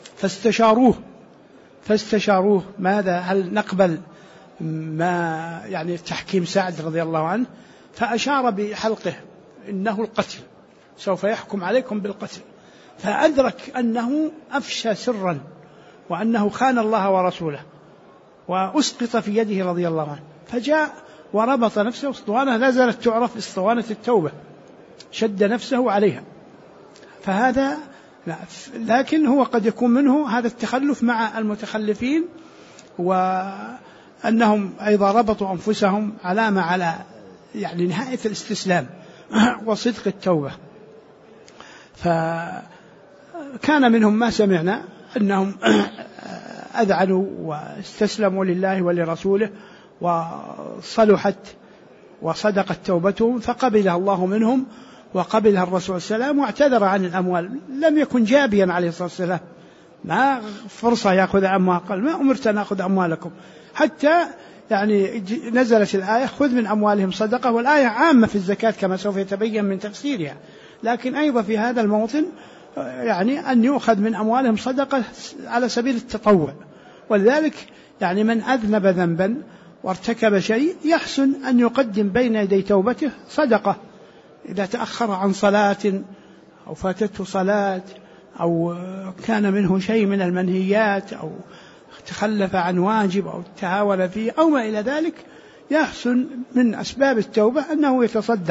فاستشاروه ماذا هل نقبل ما يعني تحكيم سعد رضي الله عنه، فأشار بحلقه إنه القتل، سوف يحكم عليكم بالقتل. فأدرك أنه أفشى سرا وأنه خان الله ورسوله وأسقط في يده رضي الله عنه، فجاء وربط نفسه اسطوانة لا زالت تعرف اسطوانة التوبة، شد نفسه عليها. فهذا لا، لكن هو قد يكون منه هذا التخلف مع المتخلفين، وأنهم أيضا ربطوا أنفسهم علامة على يعني نهاية الاستسلام وصدق التوبة. فكان منهم ما سمعنا أنهم أذعنوا واستسلموا لله ولرسوله وصلحت وصدقت توبتهم فقبلها الله منهم وقبلها الرسول صلى الله عليه وسلم واعتذر عن الأموال. لم يكن جابيا عليه الصلاة والسلام، ما فرصة يأخذ أموال، قال ما أمرت أن أخذ أموالكم، حتى يعني نزلت الآية خذ من أموالهم صدقة، والآية عامة في الزكاة كما سوف يتبين من تفسيرها، لكن أيضا في هذا الموطن يعني أن يؤخذ من أموالهم صدقة على سبيل التطوع. ولذلك يعني من أذنب ذنبا وارتكب شيء يحسن أن يقدم بين يدي توبته صدقة، إذا تأخر عن صلاة أو فاتته صلاة أو كان منه شيء من المنهيات أو تخلف عن واجب أو تهاون فيه أو ما إلى ذلك، يحسن من أسباب التوبة أنه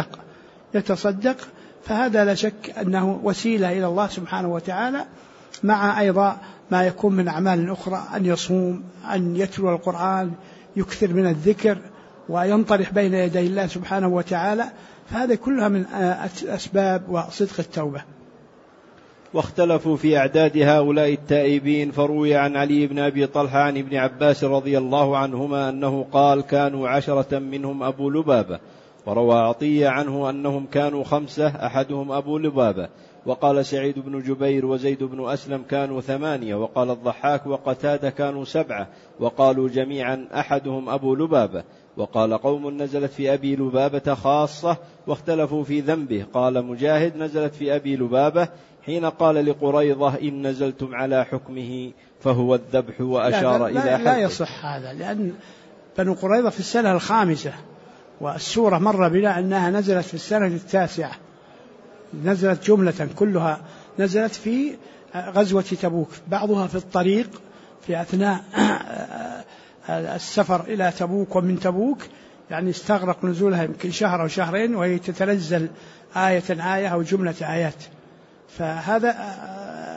يتصدق. فهذا لا شك أنه وسيلة إلى الله سبحانه وتعالى، مع أيضا ما يكون من أعمال أخرى، أن يصوم، أن يتلو القرآن، يكثر من الذكر وينطرح بين يدي الله سبحانه وتعالى. فهذا كلها من أسباب وصدق التوبة. واختلفوا في أعداد هؤلاء التائبين. فروي عن علي بن أبي طلحة عن ابن عباس رضي الله عنهما أنه قال كانوا 10 منهم أبو لبابة. وروى عطية عنه أنهم كانوا 5 أحدهم أبو لبابة. وقال سعيد بن جبير وزيد بن أسلم كانوا 8. وقال الضحاك وقتادة كانوا 7. وقالوا جميعا أحدهم أبو لبابة. وقال قوم نزلت في أبي لبابة خاصة واختلفوا في ذنبه. قال مجاهد نزلت في أبي لبابة حين قال لقريظة إن نزلتم على حكمه فهو الذبح وأشار إلى حقه. لا يصح هذا، لأن بنو قريظة في السنة 5، والسورة مر بنا أنها نزلت في السنة 9، نزلت جملة كلها نزلت في غزوة تبوك، بعضها في الطريق في أثناء السفر إلى تبوك ومن تبوك، يعني استغرق نزولها يمكن 1 أو 2 وهي تتنزل آية أو جملة آيات. فهذا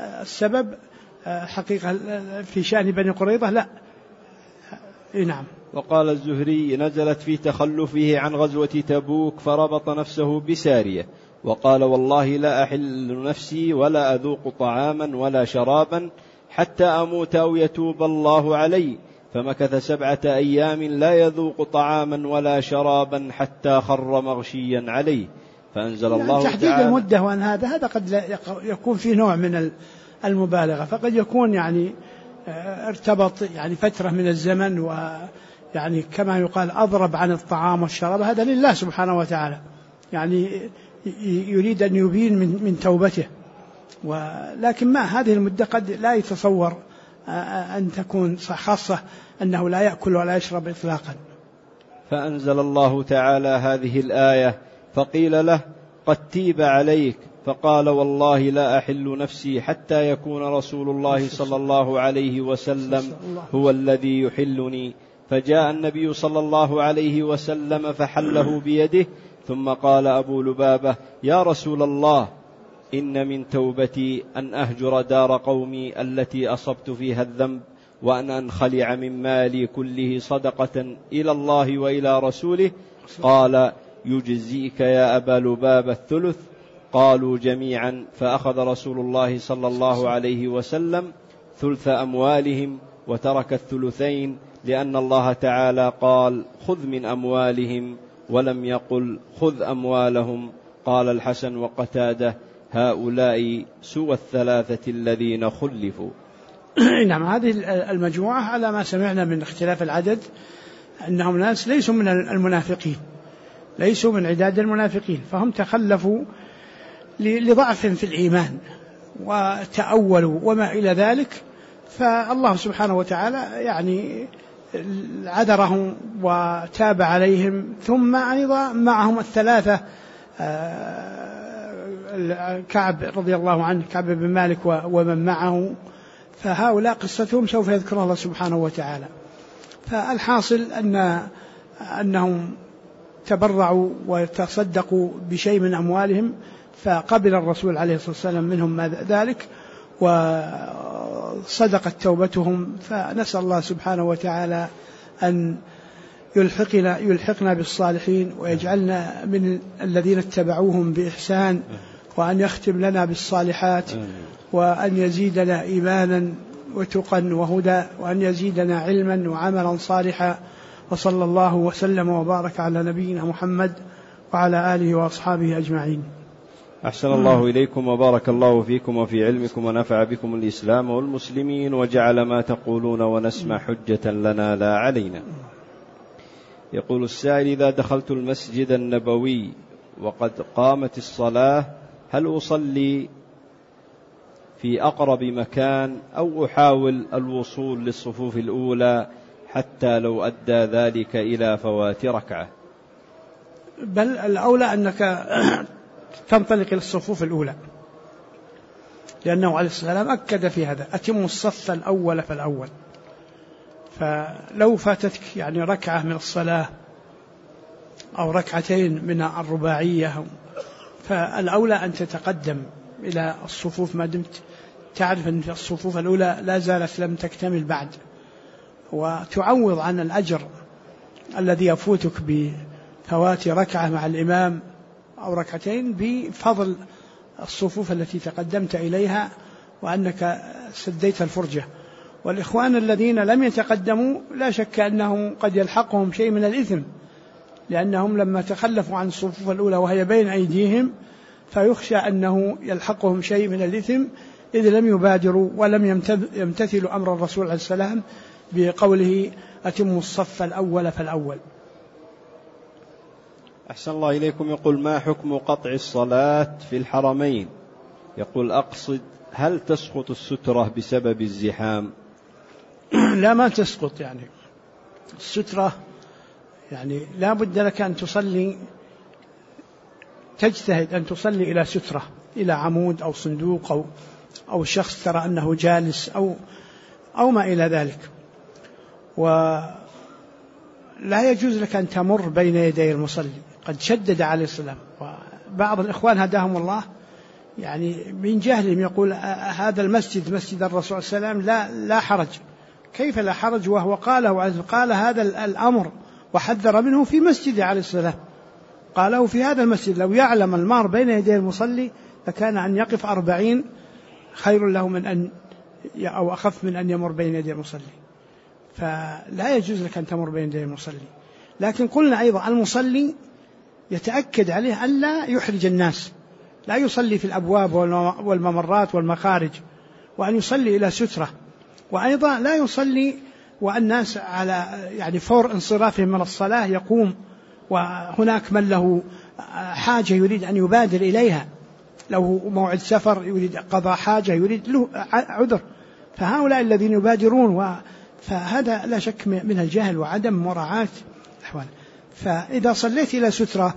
السبب حقيقة في شأن بني قريظة. لا نعم. وقال الزهري نزلت في تخلفه عن غزوة تبوك فربط نفسه بسارية وقال والله لا أحل نفسي ولا أذوق طعاما ولا شرابا حتى أموت أو يتوب الله علي، فمكث 7 أيام لا يذوق طعاما ولا شرابا حتى خر مغشيا عليه، فأنزل الله تحديد تعالى المدة وأن هذا قد يكون في نوع من المبالغة، فقد يكون يعني ارتبط يعني فترة من الزمن، ويعني كما يقال أضرب عن الطعام والشراب، هذا لله سبحانه وتعالى، يعني يريد أن يبين من توبته، ولكن ما هذه المدة قد لا يتصور أن تكون خاصة أنه لا يأكل ولا يشرب إطلاقا. فأنزل الله تعالى هذه الآية فقيل له قد تيب عليك، فقال والله لا أحل نفسي حتى يكون رسول الله صلى الله عليه وسلم هو الذي يحلني، فجاء النبي صلى الله عليه وسلم فحله بيده، ثم قال أبو لبابة يا رسول الله إن من توبتي أن أهجر دار قومي التي أصبت فيها الذنب، وأن أنخلع من مالي كله صدقة إلى الله وإلى رسوله. قال يجزيك يا أبا لبابة الثلث؟ قالوا جميعا، فأخذ رسول الله صلى الله عليه وسلم ثلث أموالهم وترك الثلثين، لأن الله تعالى قال خذ من أموالهم ولم يقل خذ أموالهم. قال الحسن وقتادة هؤلاء سوى 3 الذين خلفوا. نعم، هذه المجموعة على ما سمعنا من اختلاف العدد أنهم ناس ليسوا من المنافقين، ليسوا من عداد المنافقين، فهم تخلفوا لضعف في الإيمان وتأولوا وما إلى ذلك، فالله سبحانه وتعالى يعني عذرهم وتاب عليهم، ثم أيضا معهم 3 كعب رضي الله عنه، كعب بن مالك ومن معه، فهؤلاء قصتهم سوف يذكرها الله سبحانه وتعالى. فالحاصل أنهم تبرعوا وتصدقوا بشيء من أموالهم، فقبل الرسول عليه الصلاة والسلام منهم ذلك وصدقت توبتهم، فنسأل الله سبحانه وتعالى أن يلحقنا بالصالحين ويجعلنا من الذين اتبعوهم بإحسان، وأن يختم لنا بالصالحات، وأن يزيدنا إيمانا وتقا وهدى، وأن يزيدنا علما وعملا صالحا، وصلى الله وسلم وبارك على نبينا محمد وعلى آله وأصحابه أجمعين. أحسن الله إليكم وبارك الله فيكم وفي علمكم ونفع بكم الإسلام والمسلمين، وجعل ما تقولون ونسمع حجة لنا لا علينا. يقول السائل إذا دخلت المسجد النبوي وقد قامت الصلاة هل أصلي في أقرب مكان أو أحاول الوصول للصفوف الأولى حتى لو أدى ذلك إلى فوات ركعة؟ بل الأولى أنك تنطلق إلى الصفوف الأولى، لأنه عليه السلام أكد في هذا أتم الصف الأول فالأول، فلو فاتتك يعني ركعة من الصلاة أو ركعتين من الرباعية فالأولى أن تتقدم إلى الصفوف ما دمت تعرف أن الصفوف الأولى لا زالت لم تكتمل بعد، وتعوض عن الأجر الذي يفوتك بفوات ركعة مع الإمام أو ركعتين بفضل الصفوف التي تقدمت إليها وأنك سديت الفرجة. والإخوان الذين لم يتقدموا لا شك أنهم قد يلحقهم شيء من الإثم، لأنهم لما تخلفوا عن الصفوف الأولى وهي بين أيديهم فيخشى أنه يلحقهم شيء من الإثم إذ لم يبادروا ولم يمتثلوا أمر الرسول عليه السلام بقوله أتموا الصف الأول فالأول. أحسن الله إليكم. يقول ما حكم قطع الصلاة في الحرمين؟ يقول أقصد هل تسقط السترة بسبب الزحام؟ لا، ما تسقط، يعني السترة يعني لا بد لك أن تصلي، تجتهد أن تصلي إلى سترة، إلى عمود أو صندوق أو شخص ترى أنه جالس أو ما إلى ذلك، ولا يجوز لك أن تمر بين يدي المصلي. قد شدد عليه السلام، وبعض الإخوان هداهم الله يعني من جهلهم يقول هذا المسجد مسجد الرسول صلى الله عليه وسلم لا حرج، كيف لا حرج وهو قال هذا الأمر وحذر منه في مسجد عليه السلام، قاله في هذا المسجد. لو يعلم المار بين يدي المصلي لكان أن يقف 40 خير له من أن أو أخف من أن يمر بين يدي المصلي، فلا يجوز لك أن تمر بين يدي المصلي. لكن قلنا أيضا المصلي يتأكد عليه أن لا يحرج الناس، لا يصلي في الأبواب والممرات والمخارج، وأن يصلي إلى سترة، وأيضا لا يصلي والناس على يعني فور انصرافهم من الصلاة يقوم، وهناك من له حاجة يريد أن يبادر إليها، له موعد سفر يريد قضاء حاجة يريد له عذر، فهؤلاء الذين يبادرون فهذا لا شك من الجهل وعدم مراعاة الأحوال. فإذا صليت إلى سترة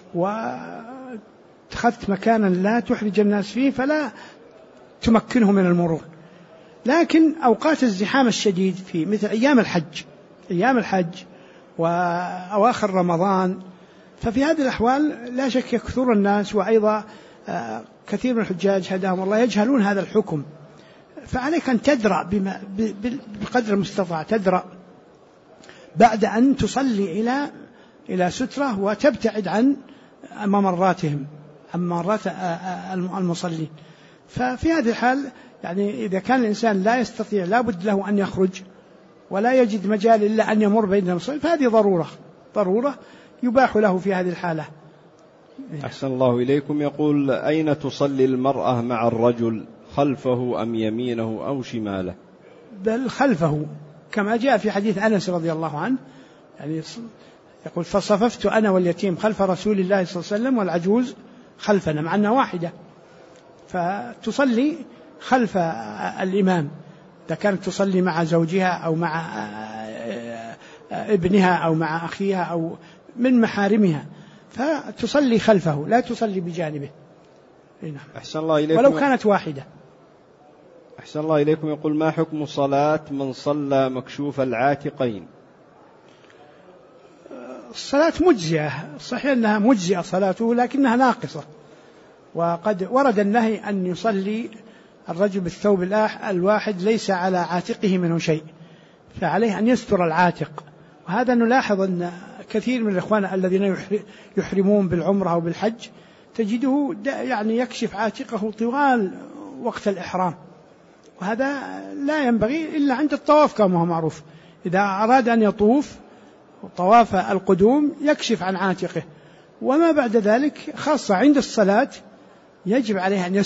واتخذت مكانا لا تحرج الناس فيه فلا تمكنه من المرور. لكن أوقات الزحام الشديد في مثل أيام الحج وأواخر رمضان، ففي هذه الأحوال لا شك يكثر الناس، وأيضا كثير من الحجاج هداهم الله يجهلون هذا الحكم، فعليك أن تدرأ بقدر المستطاع، تدرأ بعد أن تصلي إلى سترة وتبتعد عن ممراتهم، عن ممرات المصلين. ففي هذه الحال يعني إذا كان الإنسان لا يستطيع لا بد له أن يخرج ولا يجد مجال إلا أن يمر بين المصلين، فهذه ضرورة يباح له في هذه الحالة. أحسن الله إليكم. يقول: أين تصلي المرأة مع الرجل، خلفه أم يمينه أو شماله؟ بل خلفه، كما جاء في حديث أنس رضي الله عنه، يعني يقول: فصففت أنا واليتيم خلف رسول الله صلى الله عليه وسلم والعجوز خلفنا، مع أنها واحدة، فتصلي خلف الإمام إذا كانت تصلي مع زوجها أو مع ابنها أو مع أخيها أو من محارمها، فتصلي خلفه لا تصلي بجانبه. أحسن الله إليكم. ولو كانت واحدة. أحسن الله إليكم. يقول: ما حكم صلاة من صلى مكشوف العاتقين؟ الصلاة مجزئة، صحيح أنها مجزئة صلاته لكنها ناقصة، وقد ورد النهي أن يصلي الرجل بالثوب الواحد ليس على عاتقه منه شيء، فعليه أن يستر العاتق. وهذا نلاحظ أن كثير من الإخوان الذين يحرمون بالعمرة أو بالحج تجده يعني يكشف عاتقه طوال وقت الإحرام، وهذا لا ينبغي إلا عند الطواف كما هو معروف. إذا أراد أن يطوف طواف القدوم يكشف عن عاتقه، وما بعد ذلك خاصة عند الصلاة يجب عليه أن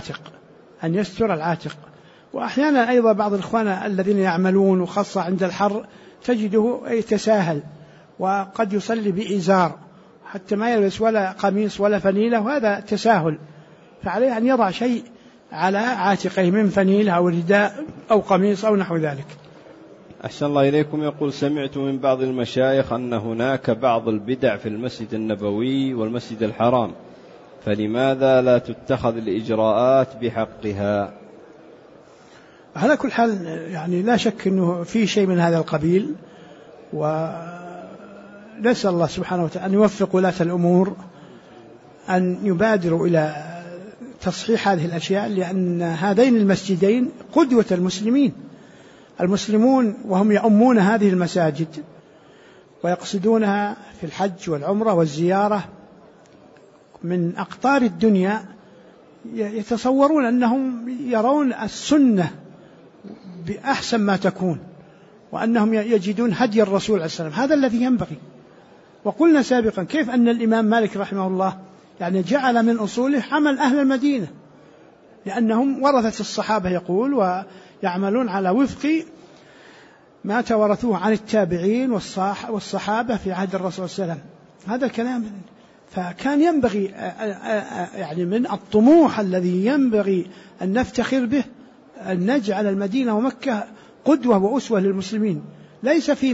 يستر العاتق. وأحيانا أيضا بعض الإخوان الذين يعملون وخاصة عند الحر تجده يتساهل، وقد يصلي بإزار حتى ما يلبس ولا قميص ولا فنيلة، وهذا تساهل، فعليه أن يضع شيء على عاتقه من فنيلة أو رداء أو قميص أو نحو ذلك. أحسن الله إليكم. يقول: سمعت من بعض المشايخ أن هناك بعض البدع في المسجد النبوي والمسجد الحرام، فلماذا لا تتخذ الإجراءات بحقها؟ على كل حال يعني لا شك أنه في شيء من هذا القبيل، ونسأل الله سبحانه وتعالى أن يوفق ولاة الأمور أن يبادروا إلى تصحيح هذه الأشياء، لأن هذين المسجدين قدوة المسلمون وهم يؤمون هذه المساجد ويقصدونها في الحج والعمرة والزيارة من أقطار الدنيا، يتصورون أنهم يرون السنة بأحسن ما تكون، وأنهم يجدون هدي الرسول عليه السلام، هذا الذي ينبغي. وقلنا سابقا كيف أن الإمام مالك رحمه الله يعني جعل من أصوله عمل أهل المدينة، لأنهم ورثة الصحابة يقول، ويعملون على وفق ما تورثوه عن التابعين والصحابة في عهد الرسول صلى الله عليه وسلم. هذا الكلام فكان ينبغي يعني من الطموح الذي ينبغي أن نفتخر به أن نجعل المدينة ومكة قدوة وأسوة للمسلمين، ليس في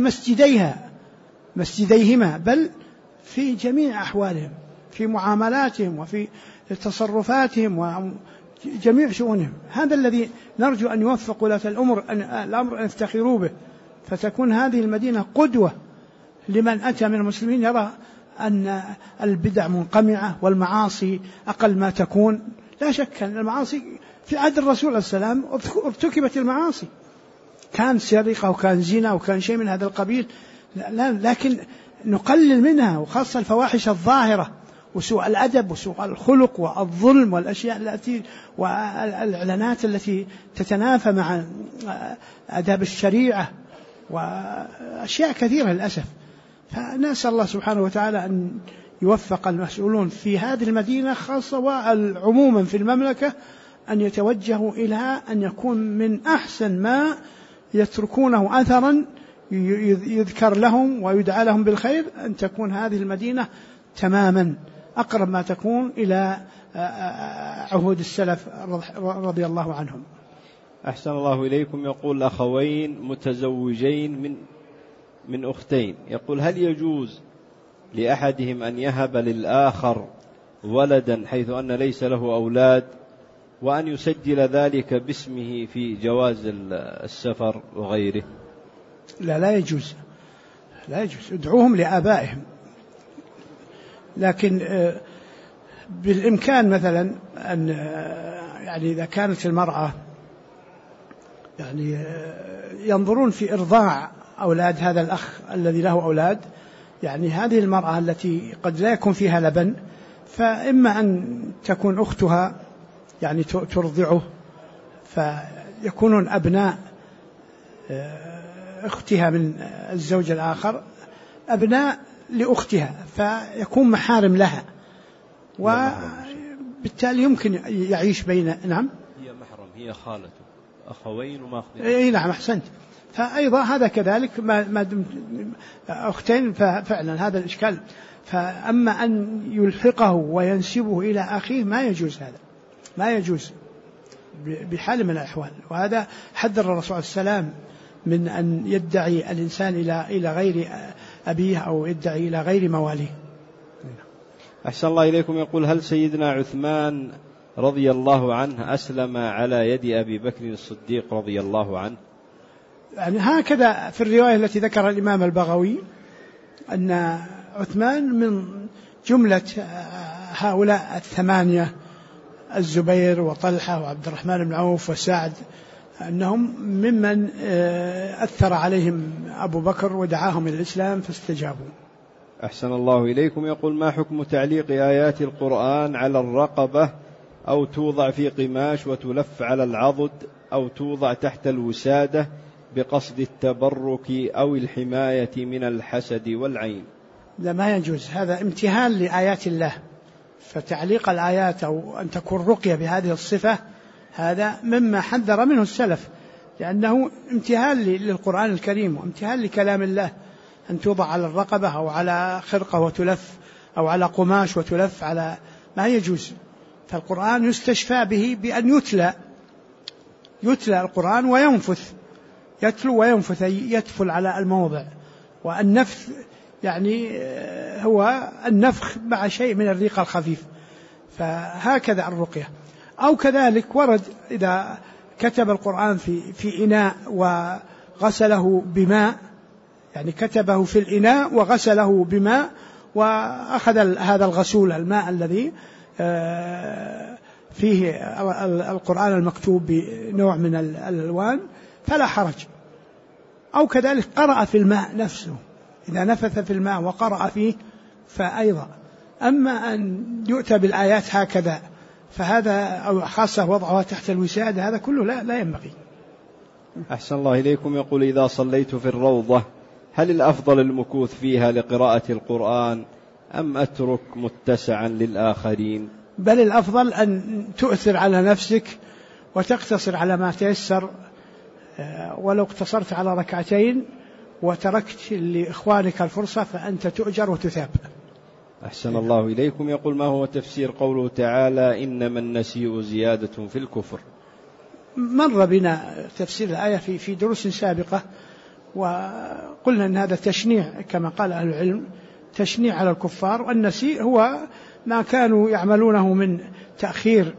مسجديهما بل في جميع أحوالهم، في معاملاتهم وفي تصرفاتهم وجميع شؤونهم. هذا الذي نرجو أن يوفق ولاة الأمر أن يفتخروا به، فتكون هذه المدينة قدوة لمن أتى من المسلمين، يرى أن البدع منقمعة والمعاصي أقل ما تكون. لا شك أن المعاصي في عهد الرسول عليه السلام ارتكبت المعاصي، كان سرقة وكان زنا وكان شيء من هذا القبيل، لكن نقلل منها، وخاصة الفواحش الظاهرة وسوء الأدب وسوء الخلق والظلم والأشياء التي والإعلانات التي تتنافى مع آداب الشريعة وأشياء كثيرة للأسف. فنسأل الله سبحانه وتعالى أن يوفق المسؤولون في هذه المدينة خاصة وعموما في المملكة أن يتوجهوا إلى أن يكون من أحسن ما يتركونه أثرا يذكر لهم ويدعى لهم بالخير، أن تكون هذه المدينة تماما أقرب ما تكون إلى عهود السلف رضي الله عنهم. أحسن الله إليكم. يقول أخوين متزوجين من أختين، يقول هل يجوز لأحدهم أن يهب للآخر ولدا حيث أن ليس له أولاد، وأن يسجل ذلك باسمه في جواز السفر وغيره؟ لا يجوز، لا يجوز. ادعوهم لآبائهم، لكن بالإمكان مثلا أن يعني إذا كانت المرأة يعني ينظرون في إرضاع أولاد هذا الأخ الذي له أولاد، يعني هذه المرأة التي قد لا يكون فيها لبن، فإما أن تكون أختها يعني ترضعه فيكونون أبناء أختها من الزوج الآخر أبناء لأختها فيكون محارم لها، وبالتالي يمكن يعيش بين. نعم، هي محرم، هي خالته، أخوين وماخذين. إيه نعم أحسنت. فأيضا هذا كذلك ما دمت أختين ففعلا هذا الإشكال. فأما أن يلحقه وينسبه إلى أخيه ما يجوز، هذا ما يجوز بحال من الأحوال. وهذا حذر الرسول صلى الله عليه وسلم من أن يدعي الإنسان إلى غير أبيه أو يدعي إلى غير مواليه. أحسن الله إليكم. يقول هل سيدنا عثمان رضي الله عنه أسلم على يد أبي بكر الصديق رضي الله عنه؟ يعني هكذا في الرواية التي ذكر الإمام البغوي أن عثمان من جملة هؤلاء الثمانية الزبير وطلحة وعبد الرحمن بن عوف وسعد أنهم ممن أثر عليهم أبو بكر ودعاهم إلى الإسلام فاستجابوا. أحسن الله إليكم. يقول ما حكم تعليق آيات القرآن على الرقبة أو توضع في قماش وتلف على العضد أو توضع تحت الوسادة بقصد التبرك أو الحماية من الحسد والعين؟ لا، ما يجوز، هذا امتهان لآيات الله. فتعليق الآيات أو أن تكون رقية بهذه الصفة هذا مما حذر منه السلف، لأنه امتهان للقرآن الكريم وامتهان لكلام الله. أن توضع على الرقبة أو على خرقة وتلف أو على قماش وتلف على، ما يجوز. فالقرآن يستشفى به بأن يتلى القرآن وينفث، يتلو وينفث، يتفل على الموضع. والنفث يعني هو النفخ مع شيء من الريق الخفيف، فهكذا الرقية. أو كذلك ورد إذا كتب القرآن في إناء وغسله بماء، يعني كتبه في الإناء وغسله بماء وأخذ هذا الغسول الماء الذي فيه القرآن المكتوب بنوع من الألوان فلا حرج. أو كذلك قرأ في الماء نفسه، إذا نفث في الماء وقرأ فيه فأيضا. أما أن يؤتى بالآيات هكذا فهذا، أو خاصة وضعها تحت الوسادة، هذا كله لا ينبغي. أحسن الله إليكم. يقول إذا صليت في الروضة هل الأفضل المكوث فيها لقراءة القرآن أم أترك متسعا للآخرين؟ بل الأفضل أن تؤثر على نفسك وتقتصر على ما تيسر، ولو اقتصرت على ركعتين وتركت لإخوانك الفرصة فأنت تؤجر وتثاب. أحسن الله إليكم. يقول ما هو تفسير قوله تعالى إنما النسيء زيادة في الكفر؟ مر بنا تفسير الآية في دروس سابقة، وقلنا أن هذا تشنيع كما قال أهل العلم، تشنيع على الكفار. والنسيء هو ما كانوا يعملونه من تأخير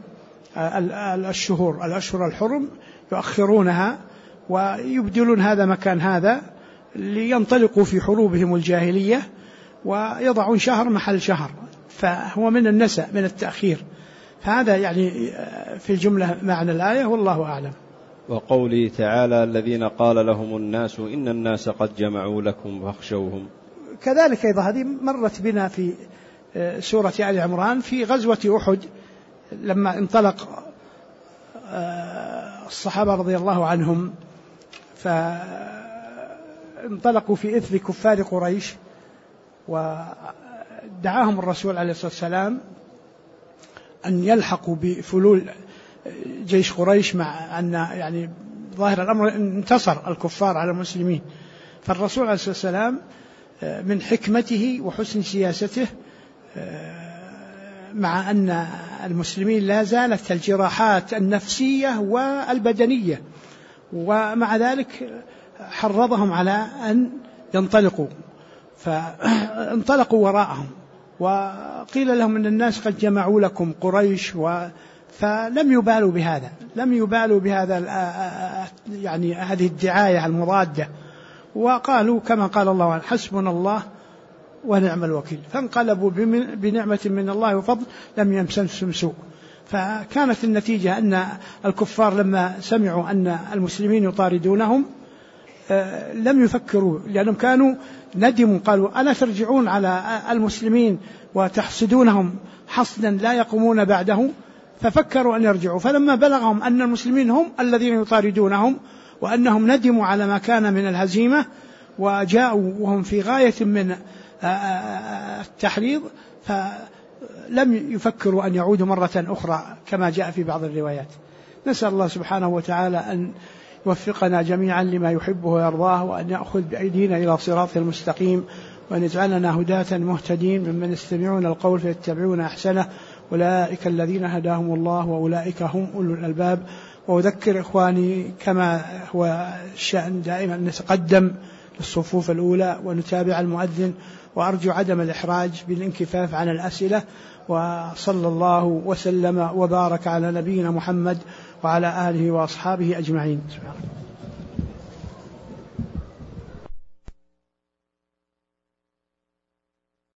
الأشهر الحرم، يؤخرونها ويبدلون هذا مكان هذا لينطلقوا في حروبهم الجاهلية ويضعون شهر محل شهر، فهو من النسأ، من التأخير. فهذا يعني في الجملة معنى الآية، والله أعلم. وقوله تعالى الذين قال لهم الناس إن الناس قد جمعوا لكم فاخشوهم. كذلك أيضا هذه مرت بنا في سورة آل عمران في غزوة أحد لما انطلق الصحابة رضي الله عنهم فانطلقوا في إثر كفار قريش، ودعاهم الرسول عليه الصلاة والسلام أن يلحقوا بفلول جيش قريش، مع أن يعني ظاهر الأمر انتصر الكفار على المسلمين. فالرسول عليه الصلاة والسلام من حكمته وحسن سياسته مع أن المسلمين لا زالت الجراحات النفسية والبدنية، ومع ذلك حرضهم على أن ينطلقوا، فانطلقوا وراءهم وقيل لهم أن الناس قد جمعوا لكم قريش، فلم يبالوا بهذا، لم يبالوا بهذا يعني هذه الدعاية المضادة، وقالوا كما قال الله عنه حسبنا الله ونعم الوكيل، فانقلبوا بنعمة من الله وفضل لم يمسسهم سوء. فكانت النتيجة أن الكفار لما سمعوا أن المسلمين يطاردونهم لم يفكروا، لأنهم كانوا ندموا، قالوا ألا ترجعون على المسلمين وتحصدونهم حصدا لا يقومون بعده، ففكروا أن يرجعوا. فلما بلغهم أن المسلمين هم الذين يطاردونهم وأنهم ندموا على ما كان من الهزيمة وجاءوا وهم في غاية من التحريض، فلم يفكروا أن يعودوا مرة أخرى كما جاء في بعض الروايات. نسأل الله سبحانه وتعالى أن يوفقنا جميعا لما يحبه ويرضاه، وأن يأخذ بأيدينا إلى صراط المستقيم، وأن يجعلنا هداة مهتدين ممن يستمعون القول فيتبعون أحسنه، أولئك الذين هداهم الله وأولئك هم أولو الألباب. وأذكر إخواني كما هو الشأن دائما أن نتقدم للصفوف الأولى ونتابع المؤذن، وأرجو عدم الإحراج بالانكفاف عن الأسئلة. وصلى الله وسلم وبارك على نبينا محمد وعلى آله وأصحابه أجمعين.